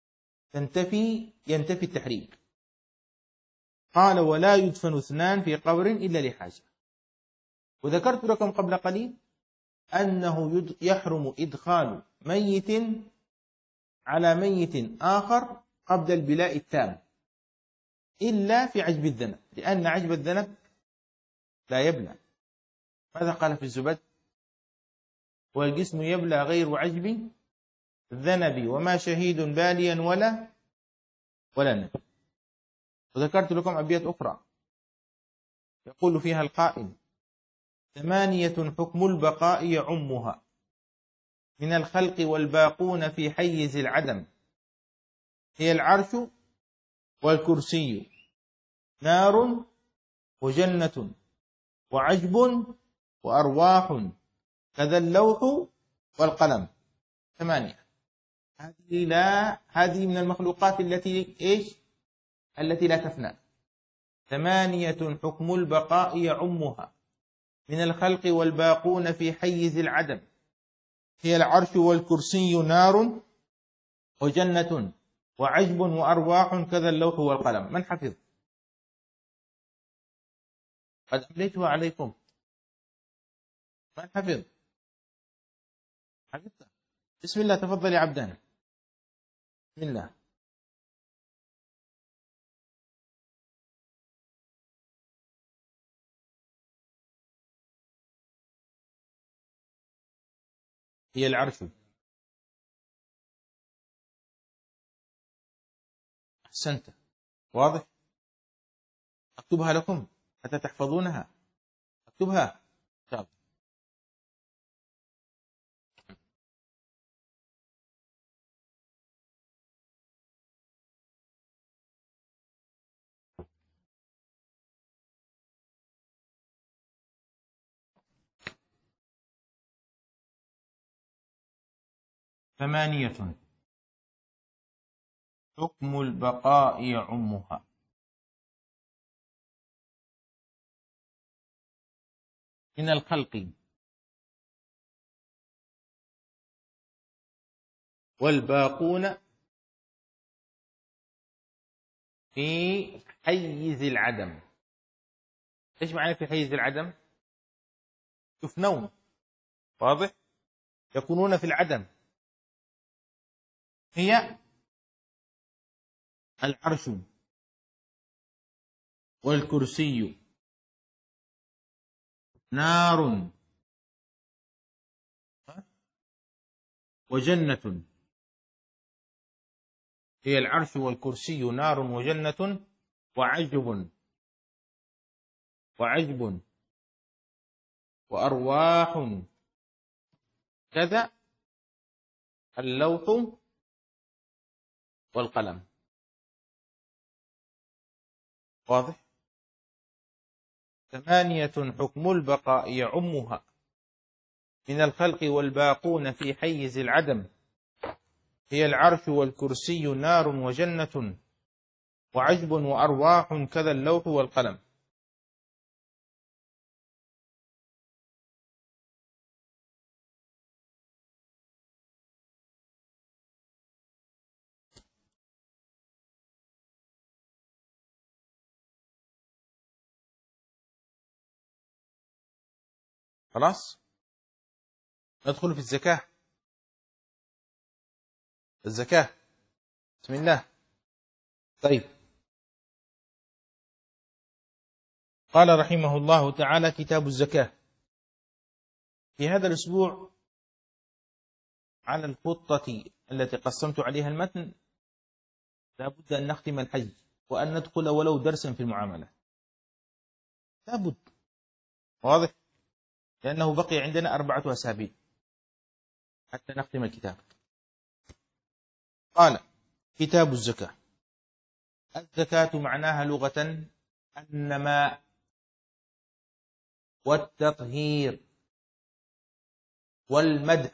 Speaker 1: ينتفي التحريم. قال ولا يدفن 2 في قبر إلا لحاجة. وذكرت لكم قبل قليل أنه يحرم إدخال ميت على ميت آخر قبل البلاء التام إلا في عجب الذنب، لأن عجب الذنب لا يبلى. ماذا قال في الزبد؟ والجسم يبلى غير عجب الذنب وما شهيد باليا ولا نبي. وذكرت لكم أبيات أخرى يقول فيها القائل 8 حكم البقاء يعمها من الخلق والباقون في حيز العدم، هي العرش والكرسي نار وجنة وعجب وأرواح كذا اللوح والقلم. 8. هذه من المخلوقات التي لا تفنى. 8 حكم البقاء يعمها من الخلق والباقون في حيز العدم، هي العرش والكرسي نار وجنة وعجب وأرواح كذا اللوح والقلم. من حفظ؟ قد أمليتها عليكم. من حفظ؟ حفظت؟ بسم الله، تفضل يا عبدان. بسم الله. هي العرش. أحسنت. واضح؟ أكتبها لكم حتى تحفظونها، أكتبها إن شاء الله. ثمانية حكم البقاء يعمها. من الخلق والباقون في حيز العدم. إيش معنى في حيز العدم؟ يفنون، واضح؟ يكونون في العدم. هي العرش والكرسي نار وجنة. هي العرش والكرسي نار وجنة وعجب وأرواح كذا اللوح والقلم. واضح؟ ثمانية حكم البقاء يعمها من الخلق والباقون في حيز العدم. هي العرش والكرسي نار وجنة وعجب وأرواح كذا اللوح والقلم. خلاص ندخل في الزكاة. الزكاة بسم الله. طيب، قال رحمه الله تعالى: كتاب الزكاة. في هذا الأسبوع على الخطة التي قسمت عليها المتن لابد أن نختم الحج وأن ندخل ولو درسا في المعاملة، لابد. واضح؟ لأنه بقي عندنا 4 أسابيع حتى نختم الكتاب. قال: كتاب الزكاة. الزكاة معناها لغة النماء والتطهير والمدح.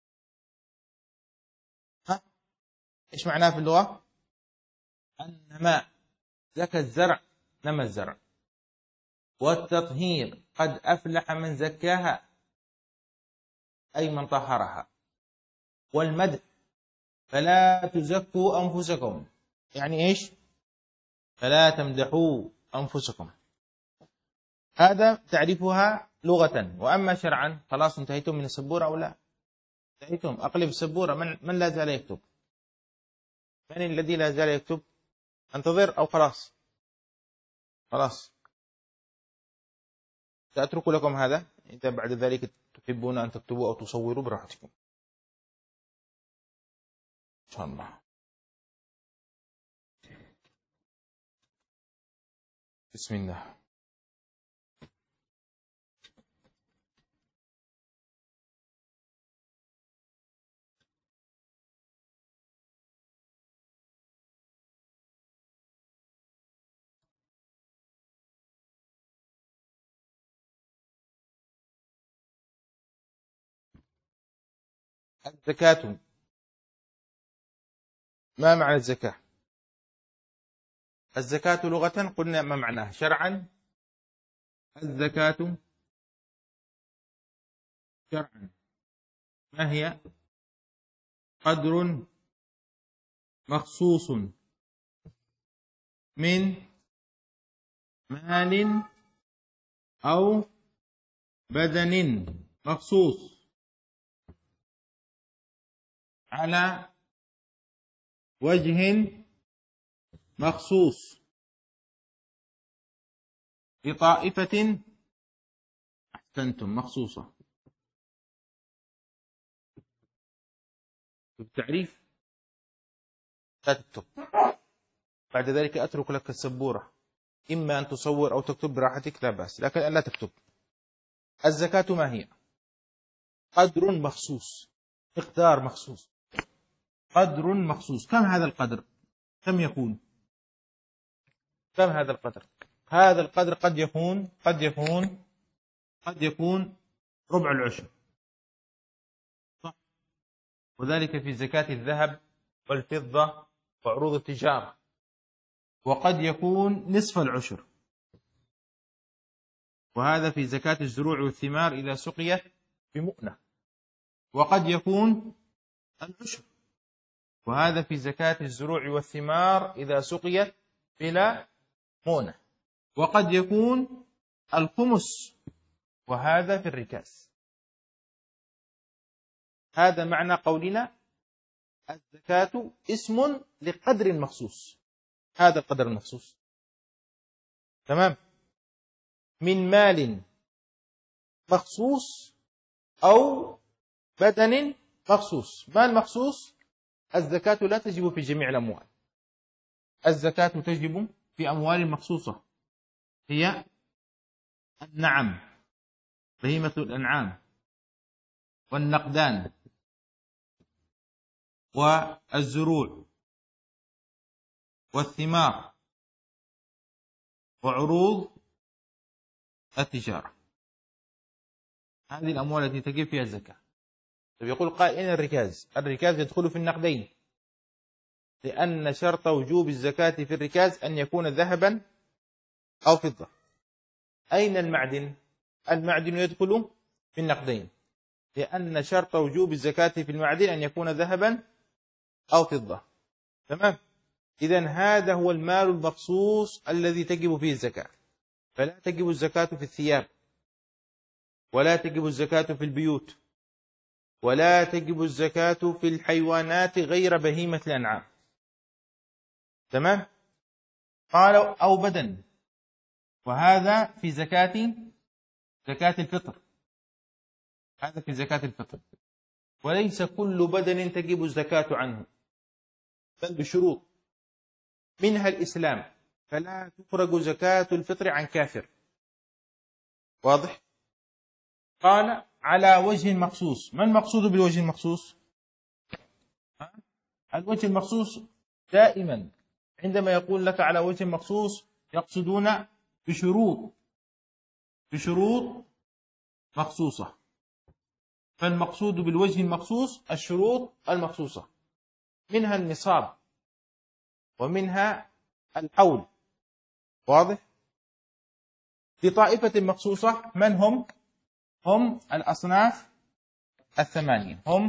Speaker 1: إيش معناها في اللغة؟ النماء، زكى الزرع، نمى الزرع. والتطهير، قد أفلح من زكاها أي من طهرها. والمدح، فلا تزكوا أنفسكم، يعني إيش؟ فلا تمدحوا أنفسكم. هذا تعرفها لغة. وأما شرعا خلاص انتهيتم من السبورة أو لا؟ انتهيتم. أقلب السبورة. من لا زال يكتب؟ من الذي لا زال يكتب؟ انتظر أو خلاص؟ خلاص سأترك لكم هذا. إذا بعد ذلك تحبون أن تكتبوا أو تصوروا براحتكم إن شاء الله. بسم الله. الزكاة. ما معنى الزكاة؟ الزكاة لغة قلنا ما معناها. شرعا الزكاة شرعا ما هي؟ قدر مخصوص من مال أو بدن مخصوص على وجه مخصوص لطائفة. أحسنتم، مخصوصة. بالتعريف لا تكتب. بعد ذلك أترك لك السبورة، إما أن تصور أو تكتب براحتك لا بأس، لكن ألا تكتب. الزكاة ما هي؟ قدر مخصوص، مقدار مخصوص، قدر مخصوص. كم هذا القدر؟ كم يكون؟ كم هذا القدر؟ هذا القدر قد يكون ربع العشر، صح؟ وذلك في زكاة الذهب والفضة وعروض التجارة. وقد يكون نصف العشر، وهذا في زكاة الزروع والثمار إذا سقيت بمؤنة. وقد يكون العشر، وهذا في زكاة الزروع والثمار إذا سقيت بلا مؤنة. وقد يكون الخمس، وهذا في الركاز. هذا معنى قولنا الزكاة اسم لقدر مخصوص. هذا القدر المخصوص، تمام، من مال مخصوص أو بدن مخصوص. مال مخصوص، الزكاة لا تجب في جميع الأموال، الزكاة تجب في أموال مخصوصة، هي النعم، بهيمة الأنعام، والنقدان، والزروع، والثمار، وعروض التجارة. هذه الأموال التي تجب فيها الزكاة. طيب يقول قائل إن الركاز يدخل في النقدين، لأن شرط وجوب الزكاة في الركاز أن يكون ذهبا أو فضة. أين المعدن؟ المعدن يدخل في النقدين، لأن شرط وجوب الزكاة في المعدن أن يكون ذهبا أو فضة، تمام. إذن هذا هو المال المخصوص الذي تجب فيه الزكاة. فلا تجب الزكاة في الثياب، ولا تجب الزكاة في البيوت، ولا تجب الزكاة في الحيوانات غير بهيمة الأنعام، تمام. قالوا أو بدن، وهذا في زكاة الفطر، هذا في زكاة الفطر. وليس كل بدن تجب الزكاة عنه، بل بشروط، منها الإسلام، فلا تخرج زكاة الفطر عن كافر، واضح. قال على وجه مخصوص. ما المقصود بالوجه المخصوص؟ الوجه المخصوص دائما عندما يقول لك على وجه مخصوص يقصدون بشروط مخصوصة. فالمقصود بالوجه المخصوص الشروط المخصوصة، منها النصاب، ومنها الحول، واضح. لطائفة مخصوصة، من هم؟ هم الأصناف الثمانية، هم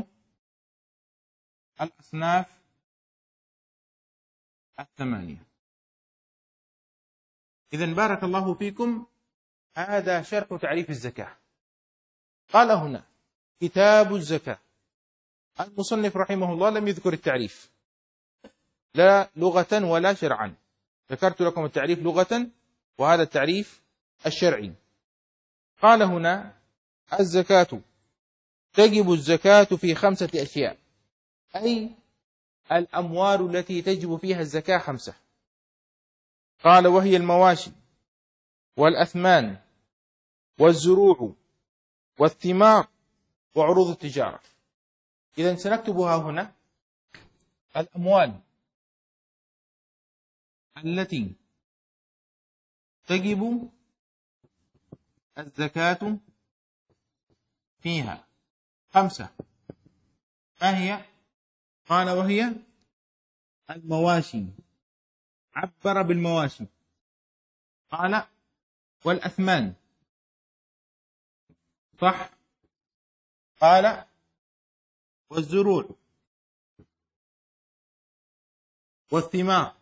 Speaker 1: الأصناف الثمانية. إذن بارك الله فيكم، هذا شرح تعريف الزكاة. قال هنا كتاب الزكاة. المصنف رحمه الله لم يذكر التعريف لا لغة ولا شرعا، ذكرت لكم التعريف لغة وهذا التعريف الشرعي. قال هنا الزكاة تجب الزكاة في 5 أشياء، أي الأموال التي تجب فيها الزكاة 5. قال وهي المواشي، والأثمان، والزروع، والثمار، وعروض التجارة. إذن سنكتبها هنا. الأموال التي تجب الزكاة فيها 5، ما هي؟ قال وهي المواشي، عبر بالمواشي. قال والأثمان، صح. قال والزروع، والثمار،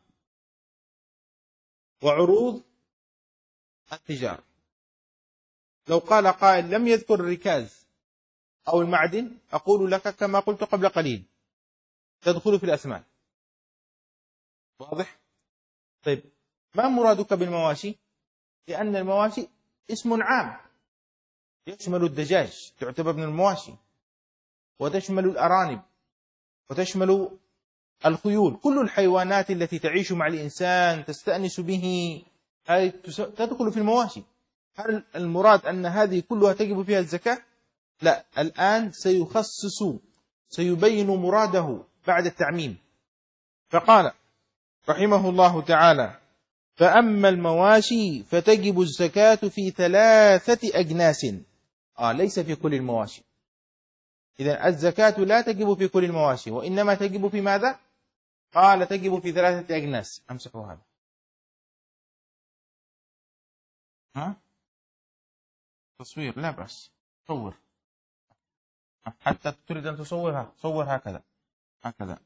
Speaker 1: وعروض التجارة. لو قال قائل لم يذكر الركاز أو المعدن، أقول لك كما قلت قبل قليل، تدخل في الأثمان، واضح. طيب ما مرادك بالمواشي؟ لأن المواشي اسم عام يشمل الدجاج، تعتبر من المواشي، وتشمل الأرانب، وتشمل الخيول، كل الحيوانات التي تعيش مع الإنسان تستأنس به هذه تدخل في المواشي. هل المراد أن هذه كلها تجب فيها الزكاة؟ لا، الآن سيبين مراده بعد التعميم. فقال رحمه الله تعالى: فأما المواشي فتجب الزكاة في 3 أجناس. ليس في كل المواشي. إذن الزكاة لا تجب في كل المواشي، وإنما تجب في ماذا؟ قال تجب في 3 أجناس. أمسحوا هذا. تصوير لا بأس، صور. حتى تريد أن تصورها صور هكذا هكذا.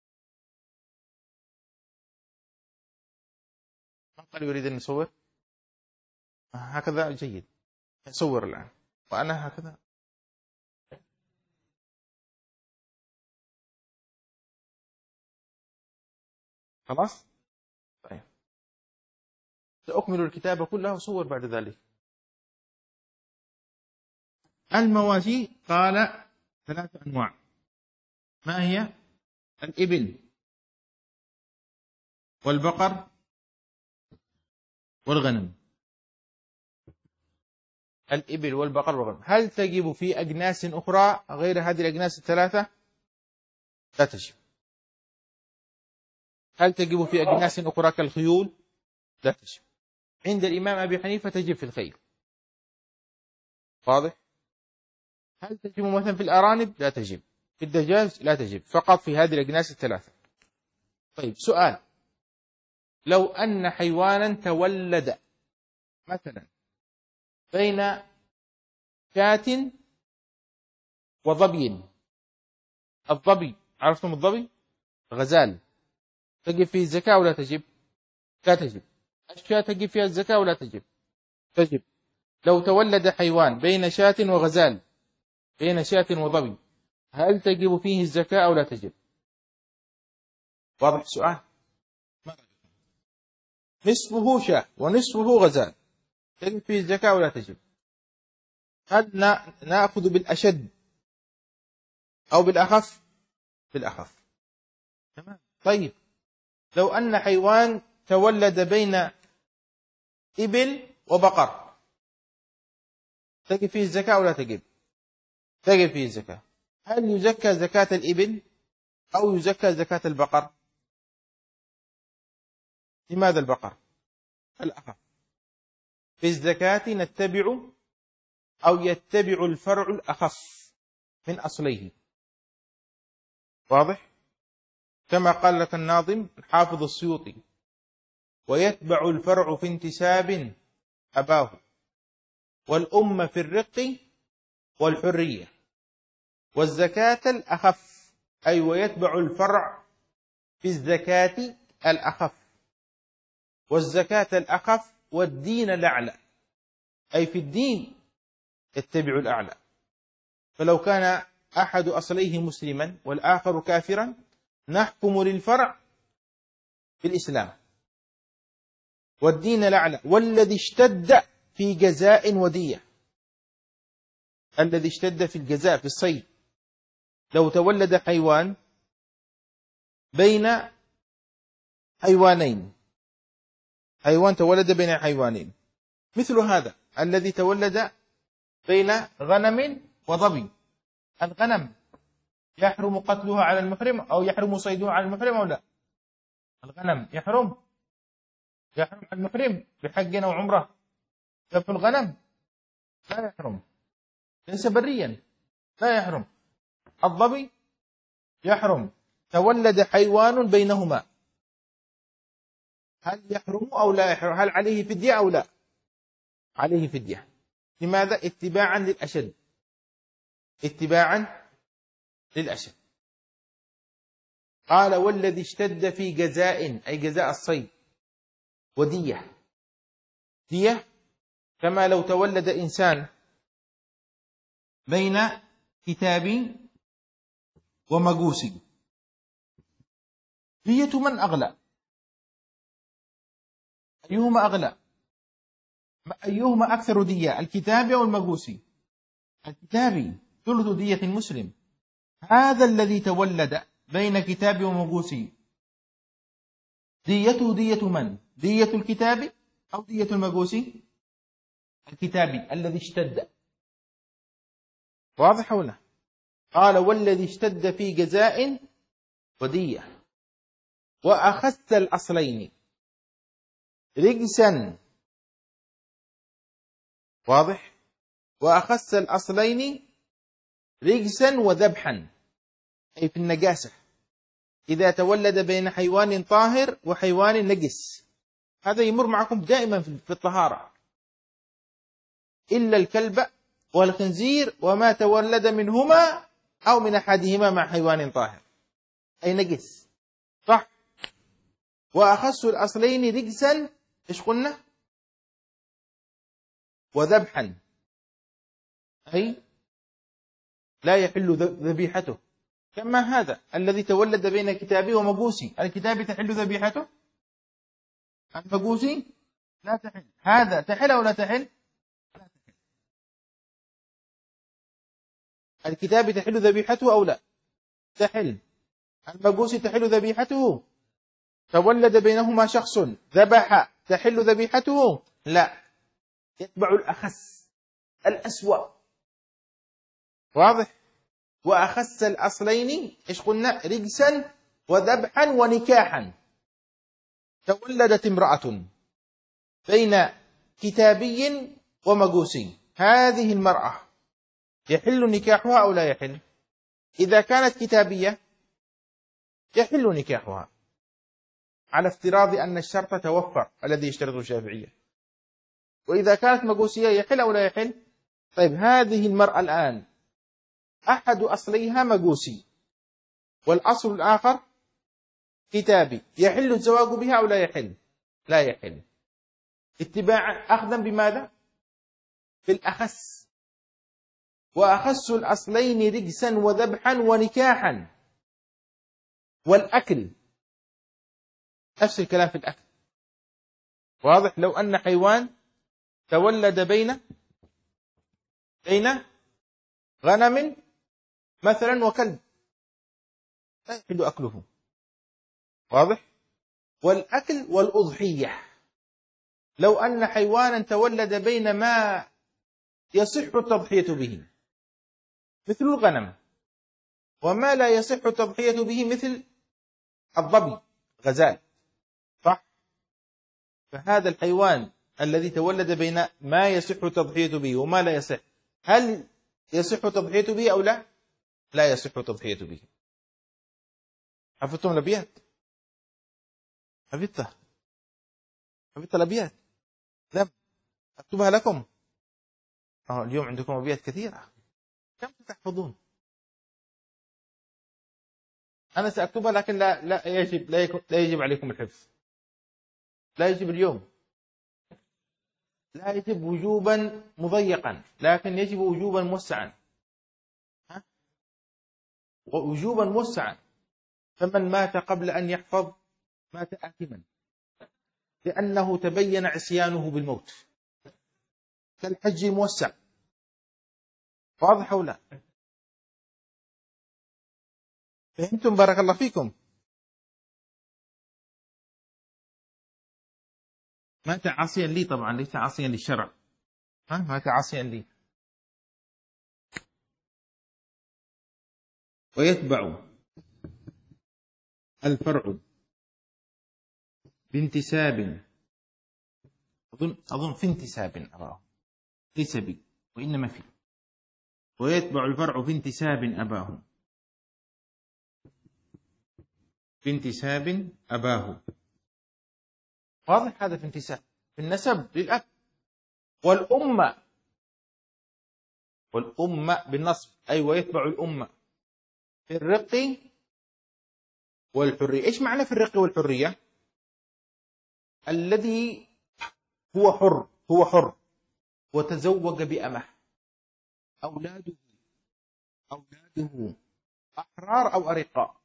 Speaker 1: من قال يريد أن يصور؟ هكذا جيد. صور الآن وأنا هكذا. خلاص؟ طيب، سأكمل الكتابة كلها وصور بعد ذلك. المواشي قال 3 أنواع. ما هي؟ الإبل والبقر والغنم. الإبل والبقر والغنم. هل تجب في أجناس أخرى غير هذه الأجناس ال3؟ لا تجب. هل تجب في أجناس أخرى كالخيول؟ لا تجب. عند الإمام أبي حنيفة تجب في الخيل. واضح؟ هل تجب مثلا في الأرانب؟ لا تجب. في الدجاج لا تجب، فقط في هذه الأجناس ال3. طيب، سؤال: لو أن حيوانا تولد مثلا بين شاة وظبي. الظبي، عرفتم الظبي؟ غزال، تجب فيه الزكاة ولا تجب؟ لا تجب. الشاة تجب فيها الزكاة ولا تجب؟ تجب. لو تولد حيوان بين شاة وغزال، بين شاة وظبي، هل تجب فيه الزكاة أو لا تجب؟ واضح السؤال؟ نصفه شاة ونصفه غزال، تجب فيه الزكاة ولا تجب؟ هل نأخذ بالأشد أو بالأخف؟ بالأخف. تمام. طيب، لو أن حيوان تولد بين إبل وبقر، تجب فيه الزكاة ولا تجب؟ تجب فيه الزكاة. هل يزكى زكاة الإبل أو يزكى زكاة البقر؟ لماذا البقر؟ الأخف. في الزكاة نتبع أو يتبع الفرع الأخف من أصليه. واضح؟ كما قال لك الناظم الحافظ السيوطي: ويتبع الفرع في انتساب أباه، والأم في الرق والحرية، والزكاة الأخف. أي ويتبع الفرع في الزكاة الأخف، والزكاة الأخف، والدين الأعلى، أي في الدين يتبع الأعلى. فلو كان أحد أصليه مسلما والآخر كافرا، نحكم للفرع بالإسلام والدين الأعلى. والذي اشتد في جزاء ودية، الذي اشتد في الجزاء في الصيد، لو تولد حيوان بين حيوانين، حيوان تولد بين حيوانين مثل هذا الذي تولد بين غنم وظبي. الغنم يحرم قتلها على المحرم أو يحرم صيدها على المحرم أو لا؟ الغنم يحرم على المحرم بحج أو عمرة. ذبح الغنم لا يحرم، ليس بريا، لا يحرم. الظبي يحرم. تولد حيوان بينهما، هل يحرم أو لا يحرم؟ هل عليه فدية أو لا؟ عليه فدية. لماذا؟ اتباعا للأشد، اتباعا للأشد. قال: والذي اشتد في جزاء، أي جزاء الصيد، ودية. دية كما لو تولد إنسان بين كتاب ومجوس، دية من أغلى؟ أيهما أغلى؟ أيهما أكثر دية، الكتابي أو المجوسي؟ الكتابي، ثلث دية المسلم. هذا الذي تولد بين كتاب ومجوسي، ديته دية من؟ دية الكتاب أو دية المجوسي؟ الكتابي الذي اشتد. واضح ولا؟ قال والذي اشتد في جزاء ودية، وأخذت الأصلين رجسا. واضح؟ وأخذت الأصلين رجسا وذبحا، أي في النجاسة، إذا تولد بين حيوان طاهر وحيوان نجس. هذا يمر معكم دائما في الطهارة، إلا الكلب والخنزير وما تولد منهما أو من أحدهما مع حيوان طاهر، أي نجس. صح؟ وأخص الأصلين رجسا، إيش قلنا؟ وذبحا، أي لا يحل ذبيحته. كما هذا الذي تولد بين كتابي ومجوسي، الكتابي تحل ذبيحته، المجوسي لا تحل. هذا تحل أو لا تحل؟ الكتابي تحل ذبيحته أو لا؟ تحل. المجوسي تحل ذبيحته. تولد بينهما شخص ذبح، تحل ذبيحته؟ لا، يتبع الأخس الأسوأ. واضح؟ وأخس الأصلين إيش قلنا؟ رجسا وذبحا ونكاحا. تولدت امرأة بين كتابي ومجوسي، هذه المرأة يحل نكاحها أو لا يحل؟ إذا كانت كتابية يحل نكاحها، على افتراض أن الشرط توفر الذي يشترطه الشافعية. وإذا كانت مجوسية يحل أو لا يحل؟ طيب هذه المرأة الآن أحد أصليها مجوسي والأصل الآخر كتابي، يحل الزواج بها أو لا يحل؟ لا يحل، اتباعا أخذا بماذا؟ في الأخس. وأخس الأصلين رجسا وذبحا ونكاحا. والأكل نفس الكلام في الأكل. واضح؟ لو أن حيوان تولد بين غنم مثلا وكلب، لا يحل أكله. واضح؟ والأكل والأضحية، لو أن حيوانا تولد بين ما يصح التضحية به مثل الغنم وما لا يصح التضحية به مثل الظبي، غزال، صح؟ فهذا الحيوان الذي تولد بين ما يصح التضحية به وما لا يصح، هل يصح التضحية به أو لا؟ لا يصح التضحية به. حفظتم الأبيات؟ حفظت الأبيات؟ لم أكتبها لكم. اليوم عندكم أبيات كثيرة، كم تحفظون؟ أنا سأكتبها لكن لا يجب عليكم الحفظ. لا يجب اليوم، لا يجب وجوبا مضيقا، لكن يجب وجوبا موسعا. وجوبا موسعا. فمن مات قبل أن يحفظ مات آثما، لأنه تبين عصيانه بالموت، كالحج موسع. واضح ولا؟ فهمتم؟ بارك الله فيكم. مات عاصيا لي، طبعا ليس عاصيا للشرع، مات عاصيا لي. ويتبع الفرع بانتساب، أظن في انتساب أباه، ليس بي وإنما في. ويتبع الفرع في انتساب أباه، في انتساب أباه. واضح؟ هذا في انتساب، في النسب للأب. والأمة بالنصب، أي ويتبع الأمة في الرق والحرية. إيش معنى في الرق والحرية؟ الذي هو حر وتزوج بأمه، أولاده أحرار أو أرقاء.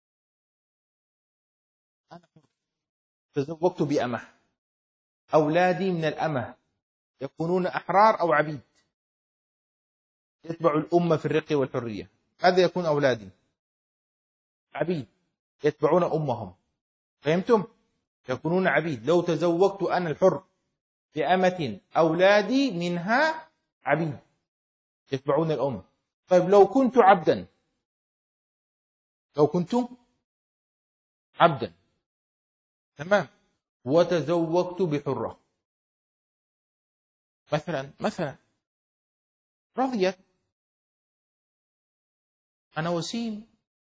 Speaker 1: أنا حر تزوجت بأمه، أولادي من الأمه يكونون أحرار أو عبيد، يتبع الأمة في الرق والحرية، هذا يكون أولادي. عبيد يتبعون أمهم، فهمتم؟ يكونون عبيد. لو تزوجت أنا الحر بأمة أولادي منها عبيد يتبعون الأم. طيب لو كنت عبدا، لو كنت عبدا تمام وتزوجت بحرة مثلا رضيت، أنا وسيم،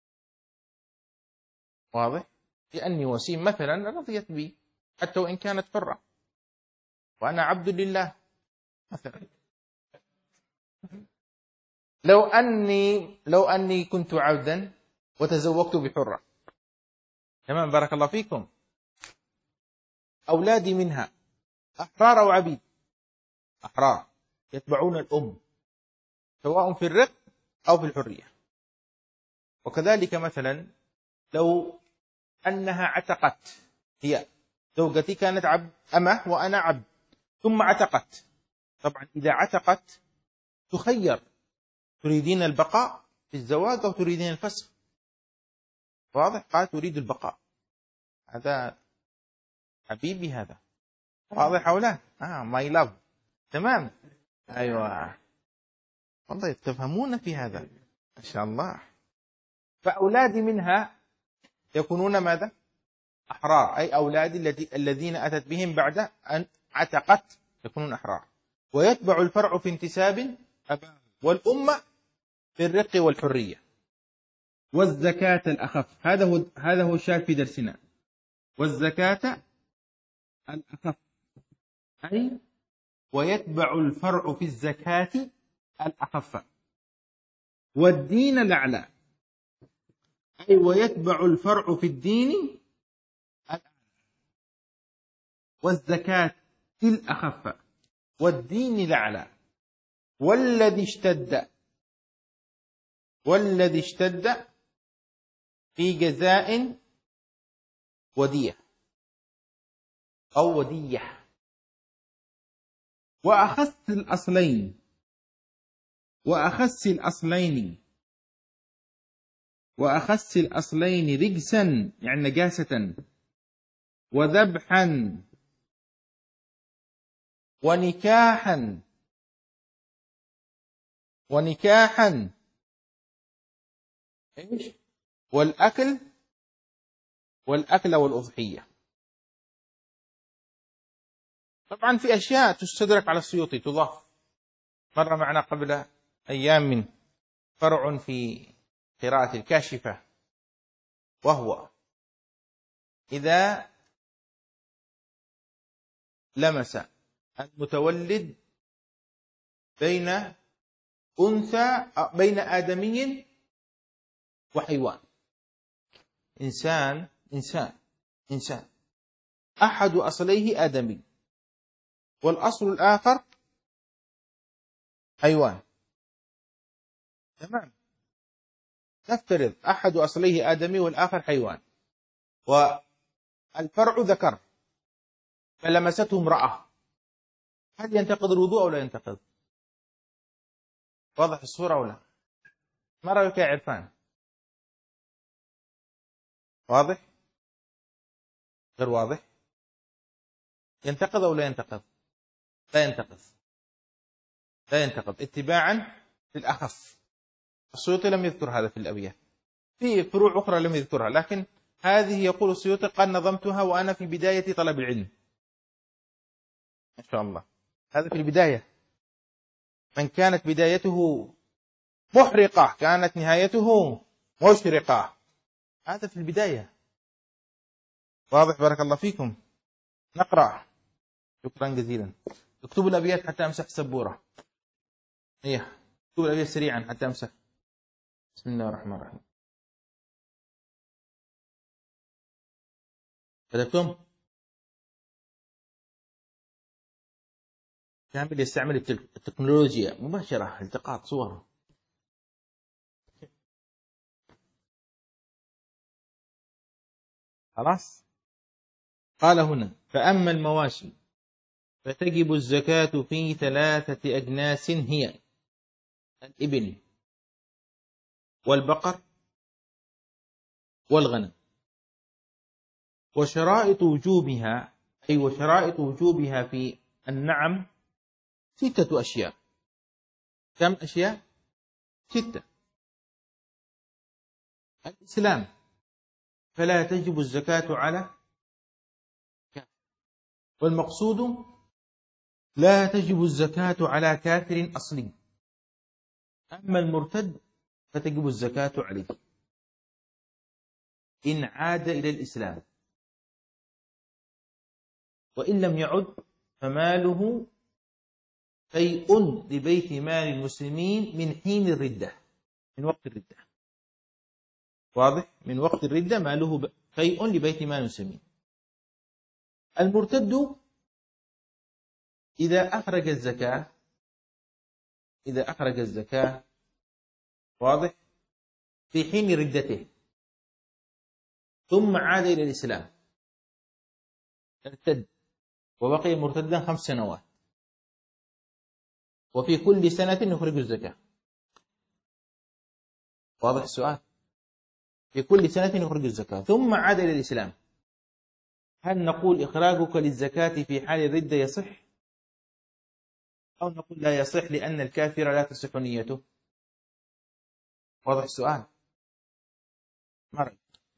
Speaker 1: واضح؟ لأني وسيم مثلا رضيت بي حتى وإن كانت حرة وأنا عبد لله مثلا. لو أني كنت عبدا وتزوجت بحرة، تمام، بارك الله فيكم، أولادي منها أحرار أو عبيد؟ أحرار يتبعون الأم سواء في الرق أو في الحرية. وكذلك مثلا لو أنها عتقت، هي زوجتي كانت عبد أمه وأنا عبد ثم عتقت، طبعا إذا عتقت تخير، تريدين البقاء في الزواج أو تريدين الفسخ؟ واضح؟ قالت تريد البقاء، هذا حبيبي هذا، واضح أو لا؟ ماي لاف، تمام، أيوة، والله تفهمون في هذا ما شاء الله. فأولادي منها يكونون ماذا؟ أحرار، أي أولادي الذين أتت بهم بعد أن عتقت يكونون أحرار، ويتبع الفرع في انتساب أباه والأمة في الرق والحرية. والزكاة الأخف، هذا هو الشاهد في درسنا. والزكاة الأخف أي ويتبع الفرع في الزكاة الأخف، والدين الأعلى أي ويتبع الفرع في الدين الأعلى، والزكاة الأخف والدين الأعلى. والذي اشتد في جزاء ودية أو ودية. وأخس الأصلين رجسا يعني نجاسة، وذبحا ونكاحا إيش؟ والأكل والأضحية. طبعا في أشياء تستدرك على السيوطي تضاف، مر معنا قبل أيام من فرع في قراءة الكاشفة، وهو إذا لمس المتولد بين آدمي وحيوان، إنسان أحد أصليه آدمي والأصل الآخر حيوان، تمام، نفترض أحد أصليه آدمي والآخر حيوان، والفرع ذكر فلمسته امرأة، هل ينتقض الوضوء أو لا ينتقض؟ واضح الصورة ولا؟ ما رأيك يا عرفان؟ واضح؟ غير واضح؟ ينتقض أو لا ينتقض؟ لا ينتقض اتباعا للأخف. السيوطي لم يذكر هذا في الأبيات، في فروع أخرى لم يذكرها، لكن هذه يقول السيوطي قد نظمتها وأنا في بداية طلب العلم، ما شاء الله، هذا في البداية. من كانت بدايته محرقة كانت نهايته مشرقة، هذا في البداية. واضح؟ بارك الله فيكم. نقرأ. شكرا جزيلا. اكتبوا الأبيات حتى أمسح السبورة. اكتبوا الأبيات سريعا حتى أمسح. بسم الله الرحمن الرحيم. كتبتم؟ كامل يستعمل التكنولوجيا مباشرة، التقاط صور. خلاص. قال هنا: فأما المواشي فتجب الزكاة في 3 أجناس هي: الإبل والبقر والغنم. وشرائط وجوبها في النعم 6 أشياء. كم أشياء؟ 6. الإسلام، فلا تجب الزكاة على كافر. والمقصود لا تجب الزكاة على كافر أصلي، أما المرتد فتجب الزكاة عليه إن عاد إلى الإسلام، وإن لم يعد فماله شيء لبيت مال المسلمين من حين الردة، من وقت الردة. واضح؟ من وقت الردة ماله شيء لبيت مال المسلمين. المرتد إذا أخرج الزكاة واضح في حين ردته ثم عاد إلى الإسلام، ارتد وبقي مرتدا 5 سنوات، وفي كل سنة يخرج الزكاة. واضح السؤال؟ في كل سنة يخرج الزكاة ثم عاد إلى الإسلام، هل نقول إخراجك للزكاة في حال الردة يصح، أو نقول لا يصح لأن الكافر لا تصح نيته؟ واضح السؤال؟ مرة.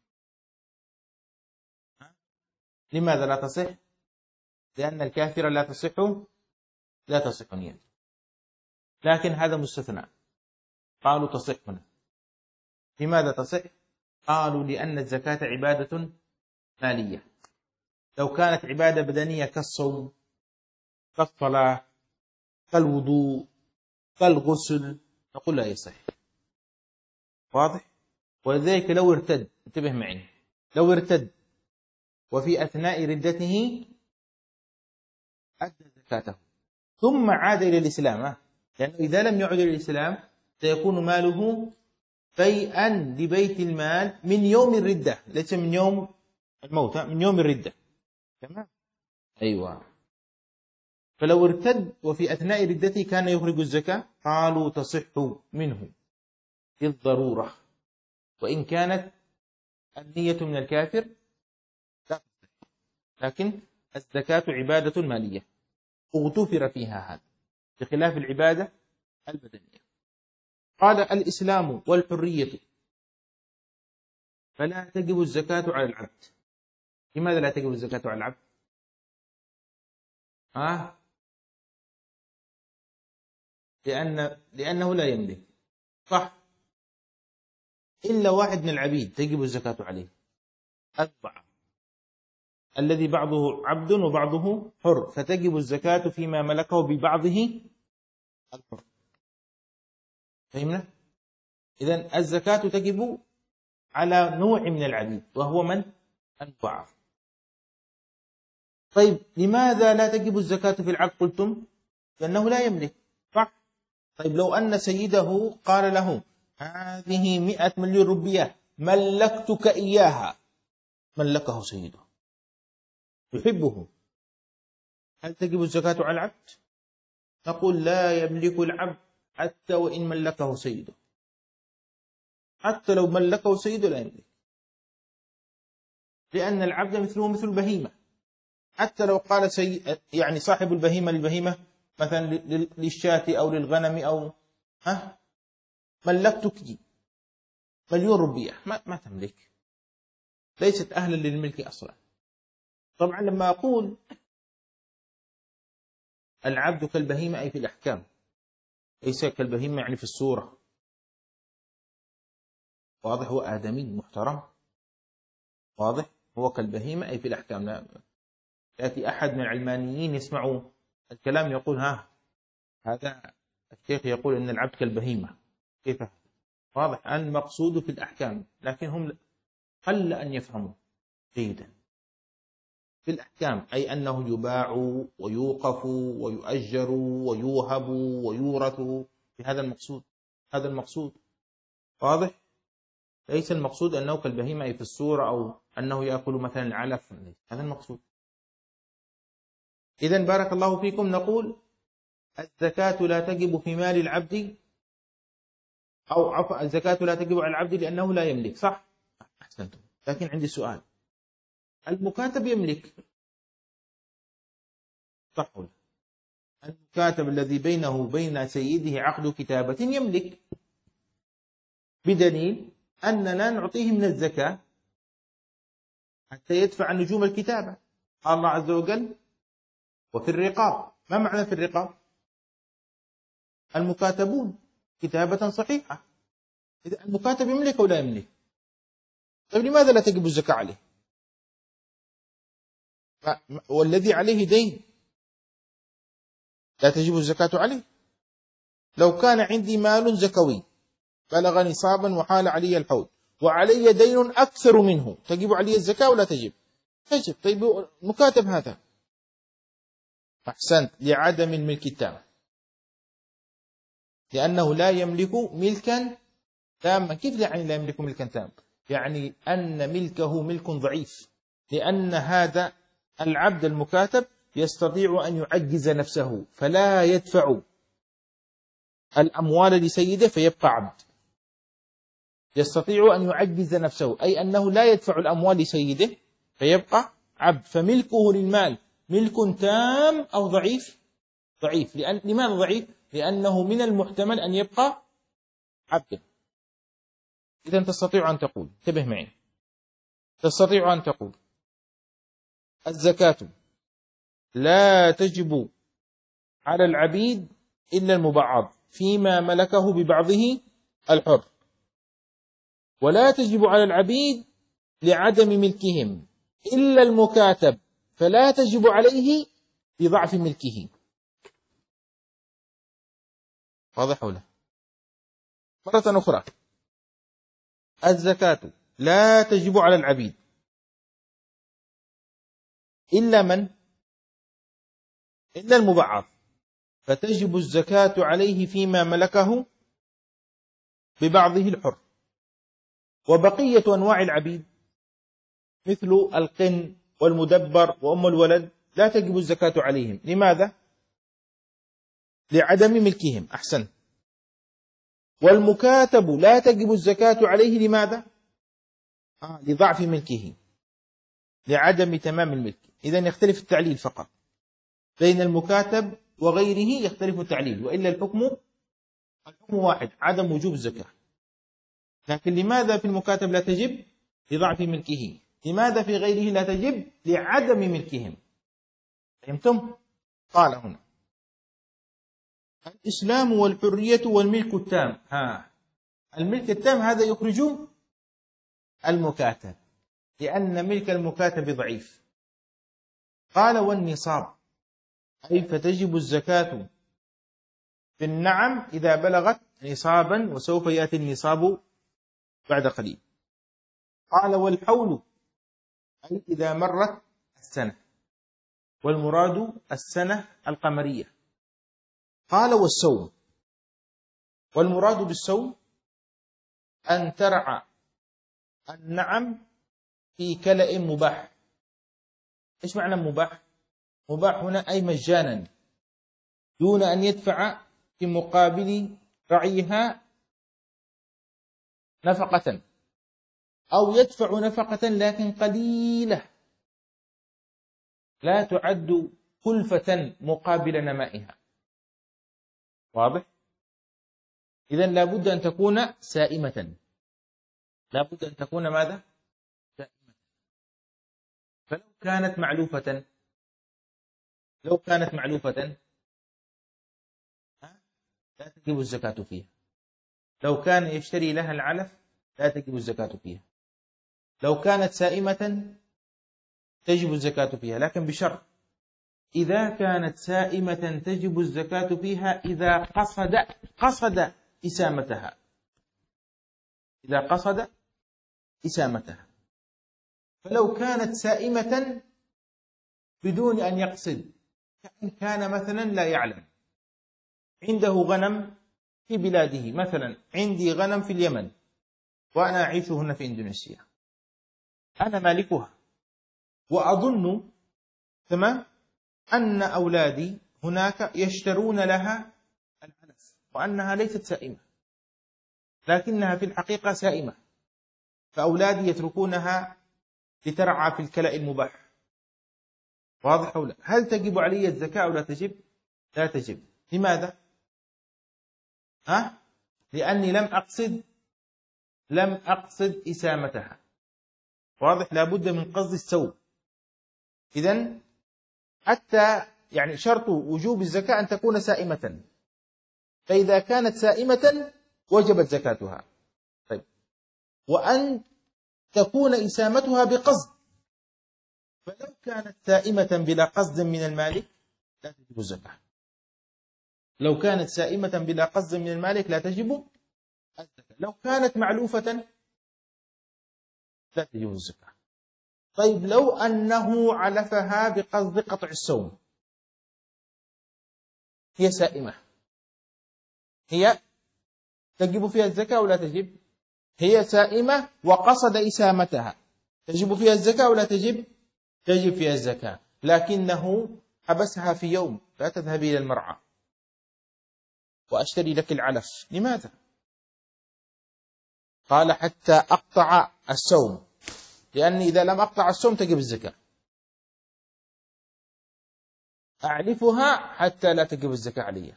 Speaker 1: لماذا لا تصح؟ لأن الكافر لا تصح نيته، لكن هذا مستثنى. قالوا تصح هنا. لماذا تصح؟ قالوا لأن الزكاة عبادة مالية، لو كانت عبادة بدنية كالصوم كالصلاة كالوضوء كالغسل نقول لا يصح. واضح؟ ولذلك لو ارتد، انتبه معي، لو ارتد وفي أثناء ردته أدى زكاته ثم عاد إلى الإسلام، لأنه إذا لم يعد إلى الإسلام سيكون ماله فيئا لبيت المال من يوم الردة، ليس من يوم الموت، من يوم الردة. تمام؟ أيوة. فلو ارتد وفي أثناء ردته كان يخرج الزكاة، قالوا تصح منه بالضرورة، وإن كانت النية من الكافر لا تصح، لكن الزكاة عبادة مالية اغتفر فيها هذا، بخلاف العبادة البدنية. قال الإسلام والحرية، فلا تجب الزكاة على العبد. لماذا لا تجب الزكاة على العبد؟ لأنه لا يملك، صح؟ إلا واحد من العبيد تجب الزكاة عليه، الضعف الذي بعضه عبد وبعضه حر، فتجب الزكاة فيما ملكه ببعضه الحر. فهمنا؟ إذن الزكاة تجب على نوع من العبيد وهو من؟ الضعف. طيب لماذا لا تجب الزكاة في العبد قلتم؟ لأنه لا يملك، صح؟ طيب لو أن سيده قال له هذه 100 مليون روبية ملكتك إياها، ملكه سيده يحبه، هل تجب الزكاة على العبد؟ نقول لا يملك العبد حتى وإن ملكه سيده، حتى لو ملكه سيده لا يملك، لأن العبد مثله مثل البهيمة. حتى لو قال يعني صاحب البهيمة للبهيمة مثلا للشاة أو للغنم أو ملكتك مليون روبية، ما تملك، ليست أهلا للملك أصلا. طبعا لما أقول العبد كالبهيمة أي في الأحكام، ليس كالبهيمة يعني في الصورة. واضح؟ هو آدمي محترم، واضح؟ هو كالبهيمة أي في الأحكام. لا يأتي أحد من العلمانيين يسمع الكلام يقول هذا الشيخ يقول إن العبد كالبهيمة، كيف؟ واضح؟ المقصود في الأحكام، لكن هم قل أن يفهموا جيدا في الأحكام، أي أنه يباع ويوقف ويؤجر ويوهب ويورث، في هذا المقصود. هذا المقصود، واضح؟ ليس المقصود أنه كالبهيمة أي في الصورة، أو أنه يأكل مثلا العلف، هذا المقصود. إذن بارك الله فيكم، نقول الزكاة لا تجب في مال العبد، أو عفوا الزكاة لا تجب على العبد لأنه لا يملك، صح؟ أحسنتم. لكن عندي سؤال، المكاتب يملك، صح ولا؟ المكاتب الذي بينه وبين سيده عقد كتابة يملك، بدليل أننا نعطيه من الزكاة حتى يدفع نجوم الكتابة. قال الله عز وجل وفي الرقاب. ما معنى في الرقاب؟ المكاتبون كتابة صحيحة. إذا المكاتب يملك أو لا يملك؟ طيب لماذا لا تجب الزكاة عليه؟ والذي عليه دين لا تجب الزكاة عليه. لو كان عندي مال زكوي بلغ نصابا وحال علي الحول وعلي دين أكثر منه، تجب علي الزكاة ولا تجب؟ تجب. طيب مكاتب هذا، أحسنت، لعدم الملك التام، لأنه لا يملك ملكا تاما. كيف يعني لا يملك ملكا تاما؟ يعني أن ملكه ملك ضعيف، لأن هذا العبد المكاتب يستطيع أن يعجز نفسه فلا يدفع الأموال لسيده فيبقى عبد. يستطيع أن يعجز نفسه، أي أنه لا يدفع الأموال لسيده فيبقى عبد. فملكه للمال ملك تام أو ضعيف؟ ضعيف. لماذا ضعيف؟ لأنه من المحتمل أن يبقى عبدا. إذن تستطيع أن تقول، انتبه معي، تستطيع أن تقول الزكاة لا تجب على العبيد إلا المبعض فيما ملكه ببعضه الحر، ولا تجب على العبيد لعدم ملكهم إلا المكاتب فلا تجب عليه لضعف ملكه. واضح ولا؟ مرة أخرى، الزكاة لا تجب على العبيد إلا من؟ إلا المبعض، فتجب الزكاة عليه فيما ملكه ببعضه الحر. وبقية أنواع العبيد مثل القن والمدبر وأم الولد لا تجب الزكاة عليهم. لماذا؟ لعدم ملكهم. أحسن. والمكاتب لا تجب الزكاة عليه. لماذا؟ لضعف ملكه، لعدم تمام الملك. إذن يختلف التعليل فقط بين المكاتب وغيره، يختلف التعليل، وإلا الحكم واحد، عدم وجوب الزكاة. لكن لماذا في المكاتب لا تجب؟ لضعف ملكه. لماذا في غيره لا تجب؟ لعدم ملكهم. فهمتم؟ قال هنا الإسلام والحرية والملك التام. الملك التام هذا يخرج المكاتب، لأن ملك المكاتب ضعيف. قال والنصاب، أي فتجب الزكاة في النعم إذا بلغت نصابا، وسوف يأتي النصاب بعد قليل. قال والحول، أي إذا مرت السنة، والمراد السنة القمرية. قال والصوم، والمراد بالصوم أن ترعى النعم في كلأ مباح. إيش معنى مباح؟ مباح هنا أي مجانا، دون أن يدفع في مقابل رعيها نفقة، أو يدفع نفقة لكن قليلة لا تعد كلفة مقابل نمائها. واضح؟ إذن لابد أن تكون سائمة. لابد أن تكون ماذا؟ سائمة. فلو كانت معلوفة، لو كانت معلوفة لا تجب الزكاة فيها. لو كان يشتري لها العلف لا تجب الزكاة فيها. لو كانت سائمة تجب الزكاة فيها، لكن بشرط، إذا كانت سائمة تجب الزكاة فيها إذا قصد إسامتها. إذا قصد إسامتها. فلو كانت سائمة بدون أن يقصد، كان مثلا لا يعلم، عنده غنم في بلاده، مثلا عندي غنم في اليمن وأنا أعيش هنا في إندونيسيا، أنا مالكها، وأظن تمام أن أولادي هناك يشترون لها العلف، وأنها ليست سائمة لكنها في الحقيقة سائمة. فأولادي يتركونها لترعى في الكلأ المباح. واضح أو لا؟ هل تجب علي الزكاة أو لا تجب؟ لا تجب. لماذا؟ لأني لم أقصد إسامتها. واضح؟ لابد من قصد السوم. إذن حتى يعني شرط وجوب الزكاة أن تكون سائمة، فإذا كانت سائمة وجبت زكاتها. طيب، وأن تكون إسامتها بقصد، فلو كانت سائمة بلا قصد من المالك لا تجب الزكاة. لو كانت سائمة بلا قصد من المالك لا تجب الزكاة. لو كانت معلوفة لا تجب الزكاة. طيب، لو أنه علفها بقصد قطع السوم، هي سائمة، هي تجب فيها الزكاة ولا تجب؟ هي سائمة وقصد إسامتها، تجب فيها الزكاة ولا تجب؟ تجب فيها الزكاة، لكنه حبسها في يوم: لا تذهبي إلى المرعى وأشتري لك العلف. لماذا؟ قال: حتى أقطع السوم، لأني إذا لم أقطع السوم تجب الزكاة. أعلفها حتى لا تجب الزكاة علي.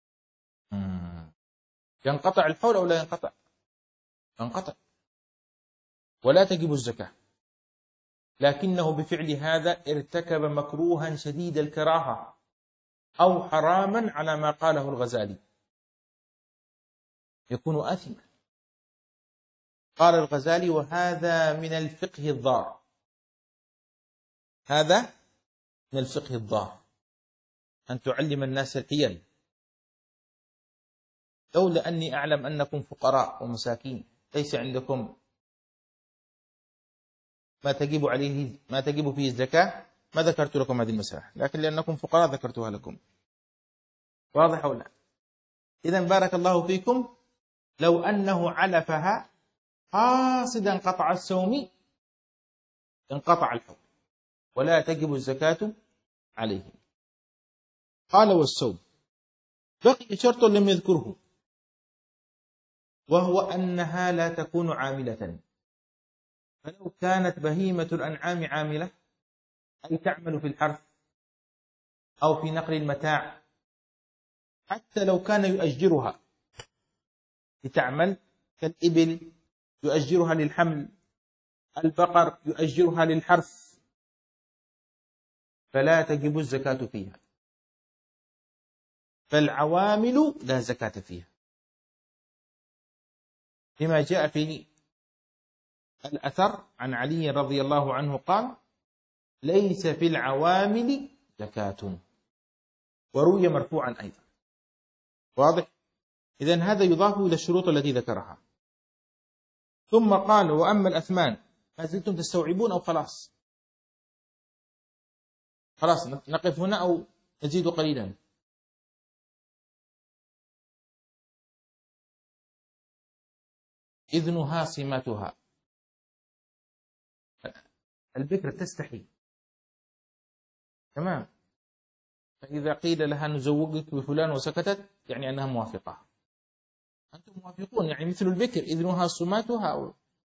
Speaker 1: ينقطع الحول أو لا ينقطع؟ ينقطع ولا تجب الزكاة، لكنه بفعل هذا ارتكب مكروها شديد الكراهة أو حراما على ما قاله الغزالي، يكون آثما. قال الغزالي: وهذا من الفقه الضار. هذا من الفقه الضار، أن تعلم الناس الحيل. لولا أني أعلم أنكم فقراء ومساكين ليس عندكم ما تجب فيه الزكاة ما ذكرت لكم هذه المسألة، لكن لأنكم فقراء ذكرتها لكم. واضح أو لا؟ إذن بارك الله فيكم، لو أنه علفها قاصدا قطع السوم انقطع الحول ولا تجب الزكاة عليه. قال: والسوم بقي شرط لم يذكره، وهو أنها لا تكون عاملة. فلو كانت بهيمة الأنعام عاملة، أي تعمل في الحرث أو في نقل المتاع، حتى لو كان يؤجرها لتعمل، كالإبل يؤجرها للحمل، البقر يؤجرها للحرث، فلا تجب الزكاة فيها. فالعوامل لا زكاة فيها، لما جاء في الأثر عن علي رضي الله عنه قال: ليس في العوامل زكاة. وروي مرفوعا أيضا. واضح؟ إذن هذا يضاف إلى الشروط التي ذكرها. ثم قال: وأما الأثمان. ما زلتم تستوعبون أو خلاص؟ خلاص نقف هنا أو نزيد قليلا؟ إذنها سماتها. البكر تستحي، تمام. فإذا قيل لها نزوجك بفلان وسكتت يعني أنها موافقة. أنتم موافقون، يعني مثل البكر إذنها سماتها. أو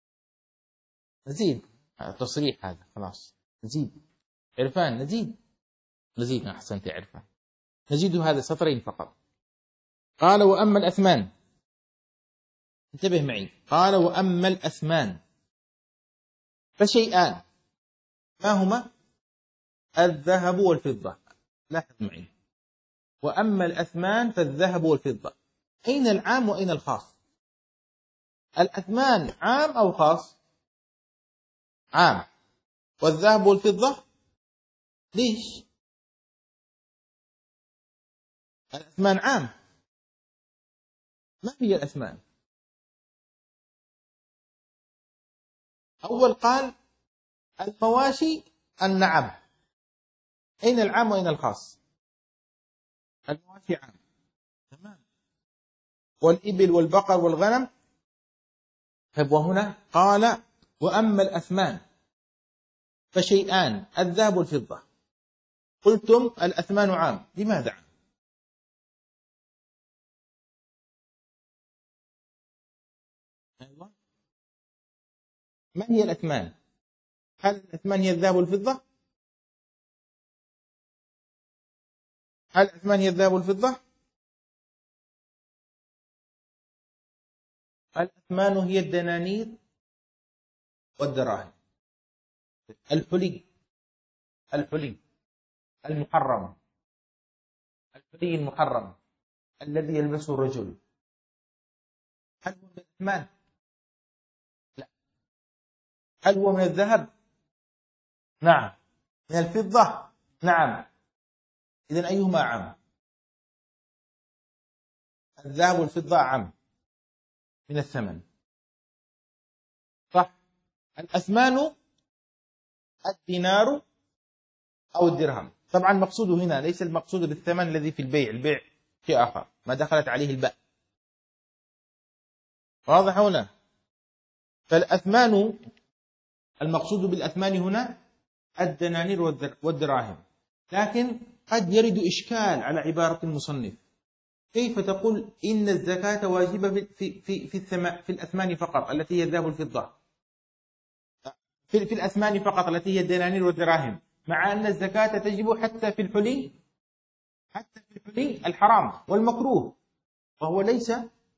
Speaker 1: نزيد تصريح هذا، خلاص نزيد. عرفان نزيد أحسنت عرفان. نزيد هذا سطرين فقط. قال: وأما الأثمان. انتبه معي. قال: وأما الأثمان فشيئان. ما هما؟ الذهب والفضة. لاحظ معي. وأما الأثمان فالذهب والفضة. أين العام وأين الخاص؟ الأثمان عام أو خاص؟ عام. والذهب والفضة ليش؟ الأثمان عام. ما هي الأثمان؟ أول قال المواشي النعم. أين العام وأين الخاص؟ المواشي عام، تمام. والإبل والبقر والغنم. طيب، وهنا قال: وأما الأثمان فشيئان الذهب والفضة. قلتم الأثمان عام، لماذا عام؟ أيوة. ما هي الأثمان؟ هل الأثمان هي الذهب والفضة؟ هل الأثمان هي الذهب والفضة؟ الأثمان هي الدنانير والدراهم. الحلي المحرم، الحلي المحرم الذي يلبسه الرجل، هل هو من الأثمان؟ لا. هل هو من الذهب؟ نعم. من الفضة؟ نعم. إذن أيهما أعم؟ الذهب والفضة أعم من الثمن، صح؟ الأثمان الدينار أو الدرهم. طبعا مقصوده هنا ليس المقصود بالثمن الذي في البيع، البيع شيء آخر ما دخلت عليه الباء، واضح هنا؟ فالأثمان المقصود بالأثمان هنا الدنانير والدراهم. لكن قد يرد إشكال على عبارة المصنف، كيف تقول إن الزكاة واجبة في الأثمان فقط التي هي الذهب والفضة، في الأثمان فقط التي هي الدنانير والدراهم، مع أن الزكاة تجب حتى في الحلي، حتى في الحلي الحرام والمكروه، وهو ليس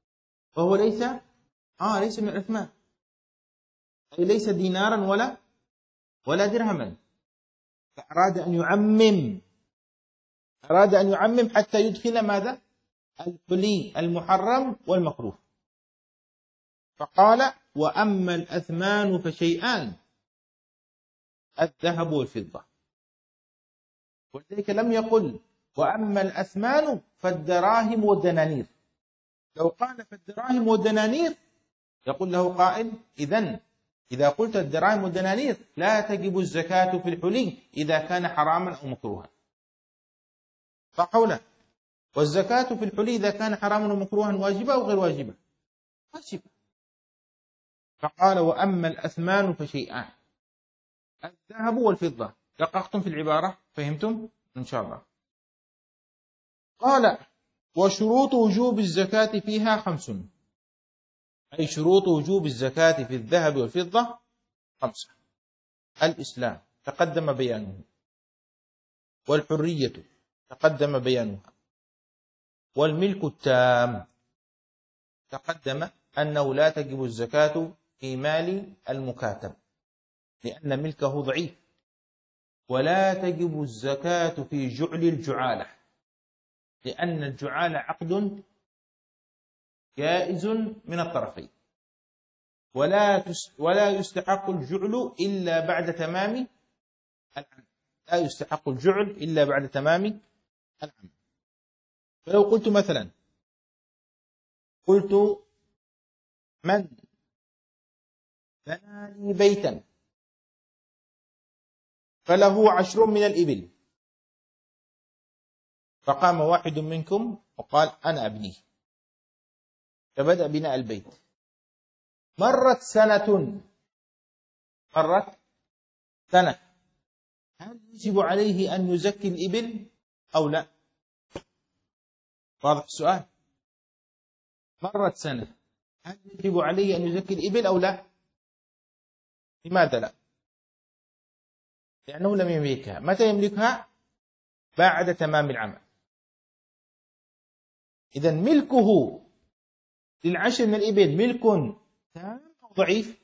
Speaker 1: ليس من الأثمان، أي ليس دينارا ولا درهما. فأراد أن يعمم حتى يدخل ماذا؟ الحلي المحرم والمكروه. فقال وأما الأثمان فشيئان، الذهب والفضة. ولذلك لم يقل وأما الأثمان فالدراهم والدنانير. لو قال فالدراهم والدنانير يقول له قائل إذا قلت الدراهم والدنانير لا تجب الزكاة في الحلي إذا كان حراما أو مكروها، صح ولا لا؟ والزكاة في الحلي إذا كان حراما ومكروها واجبة أو غير واجبة؟ واجبة. فقال وأما الأثمان فشيئان، الذهب والفضة. دققتم في العبارة؟ فهمتم؟ إن شاء الله. قال وشروط وجوب الزكاة فيها 5، أي شروط وجوب الزكاة في الذهب والفضة 5. الإسلام تقدم بيانه، والحرية تقدم بيانها، والملك التام تقدم أنه لا تجب الزكاة في مال المكاتب لأن ملكه ضعيف، ولا تجب الزكاة في جعل الجعالة لأن الجعالة عقد جائز من الطرفين، ولا يستحق الجعل إلا بعد تمام العام، لا يستحق الجعل إلا بعد تمام العام. فلو قلت مثلا من بنى لي بيتا فله 10 من الإبل، فقام واحد منكم وقال أنا أبنيه، فبدأ بناء البيت، مرت سنة، هل يجب عليه أن يزكي الإبل أو لا؟ واضح السؤال؟ مرت سنة، هل يجب عليه أن يزكي الإبل أو لا؟ لماذا لا؟ لأنه لم يملكها. متى يملكها؟ بعد تمام العمل. إذا ملكه لل10 من الإبل ملك تام أو ضعيف؟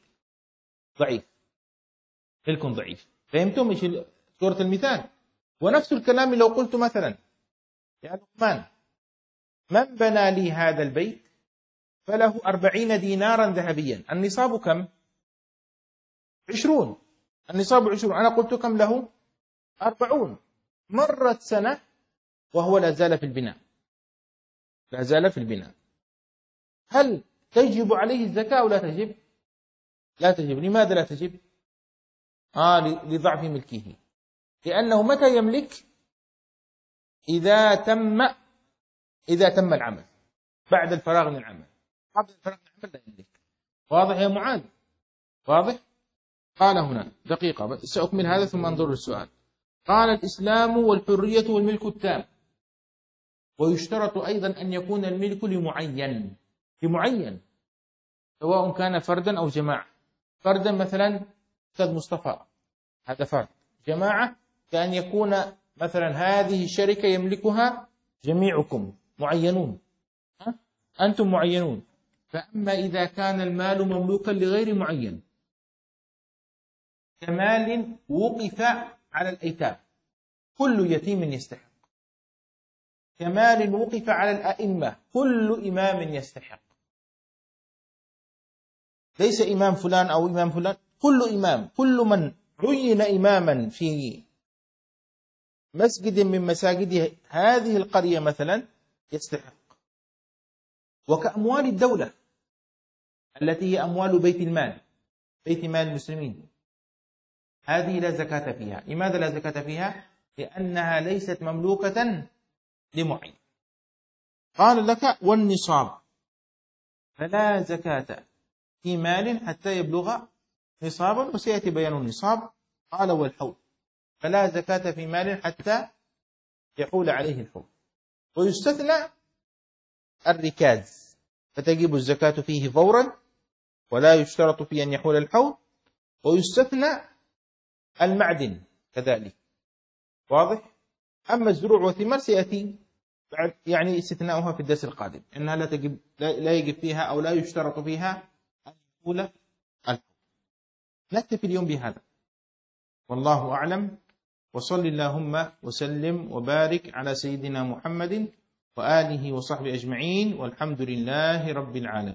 Speaker 1: ملك ضعيف. فهمتم إيش صورة المثال؟ ونفس الكلام لو قلت مثلا يا لقمان من بنى لي هذا البيت فله 40 دينارا ذهبيا، النصاب كم؟ 20، النصاب 20، أنا قلت كم له؟ 40. مرت سنة وهو لا زال في البناء، هل تجب عليه الزكاة أو لا تجب؟ لا تجب. لماذا لا تجب؟ لضعف ملكه، لأنه متى يملك؟ إذا تم العمل، بعد الفراغ من العمل، قبل الفراغ من العمل لا يملك. واضح يا معاذ؟ واضح؟ قال هنا دقيقة سأكمل هذا ثم أنظر للسؤال. قال الإسلام والحرية والملك التام، ويشترط أيضا أن يكون الملك لمعين سواء كان فردا أو جماعة. فردا مثلا أستاذ مصطفى، هذا فرد. جماعة كأن يكون مثلا هذه الشركة يملكها جميعكم معينون، أنتم معينون. فأما إذا كان المال مملوكا لغير معين، كمال وقف على الأيتام، كل يتيم يستحق، كمال وقف على الأئمة، كل إمام يستحق، ليس إمام فلان أو إمام فلان، كل إمام، كل من عين إماما في مسجد من مساجد هذه القرية مثلا يستحق. وكأموال الدولة التي هي أموال بيت المال، بيت مال المسلمين، هذه لا زكاة فيها. لماذا لا زكاة فيها؟ لأنها ليست مملوكة لمعين. قال لك والنصاب، فلا زكاة في مال حتى يبلغ نصابا، وسيأتي بيان النصاب. قال والحول، فلا زكاة في مال حتى يحول عليه الحول. ويستثنى الركاز، فتجب الزكاة فيه فورا ولا يشترط فيه أن يحول الحول. ويستثنى المعدن كذلك، واضح. أما الزروع والثمار سيأتي يعني استثناؤها في الدرس القادم، أنها لا يجب فيها أو لا يشترط فيها أن يحول الحول. نكتفي اليوم بهذا، والله أعلم. وصل اللهم وسلم وبارك على سيدنا محمد وآله وصحبه أجمعين، والحمد لله رب العالمين.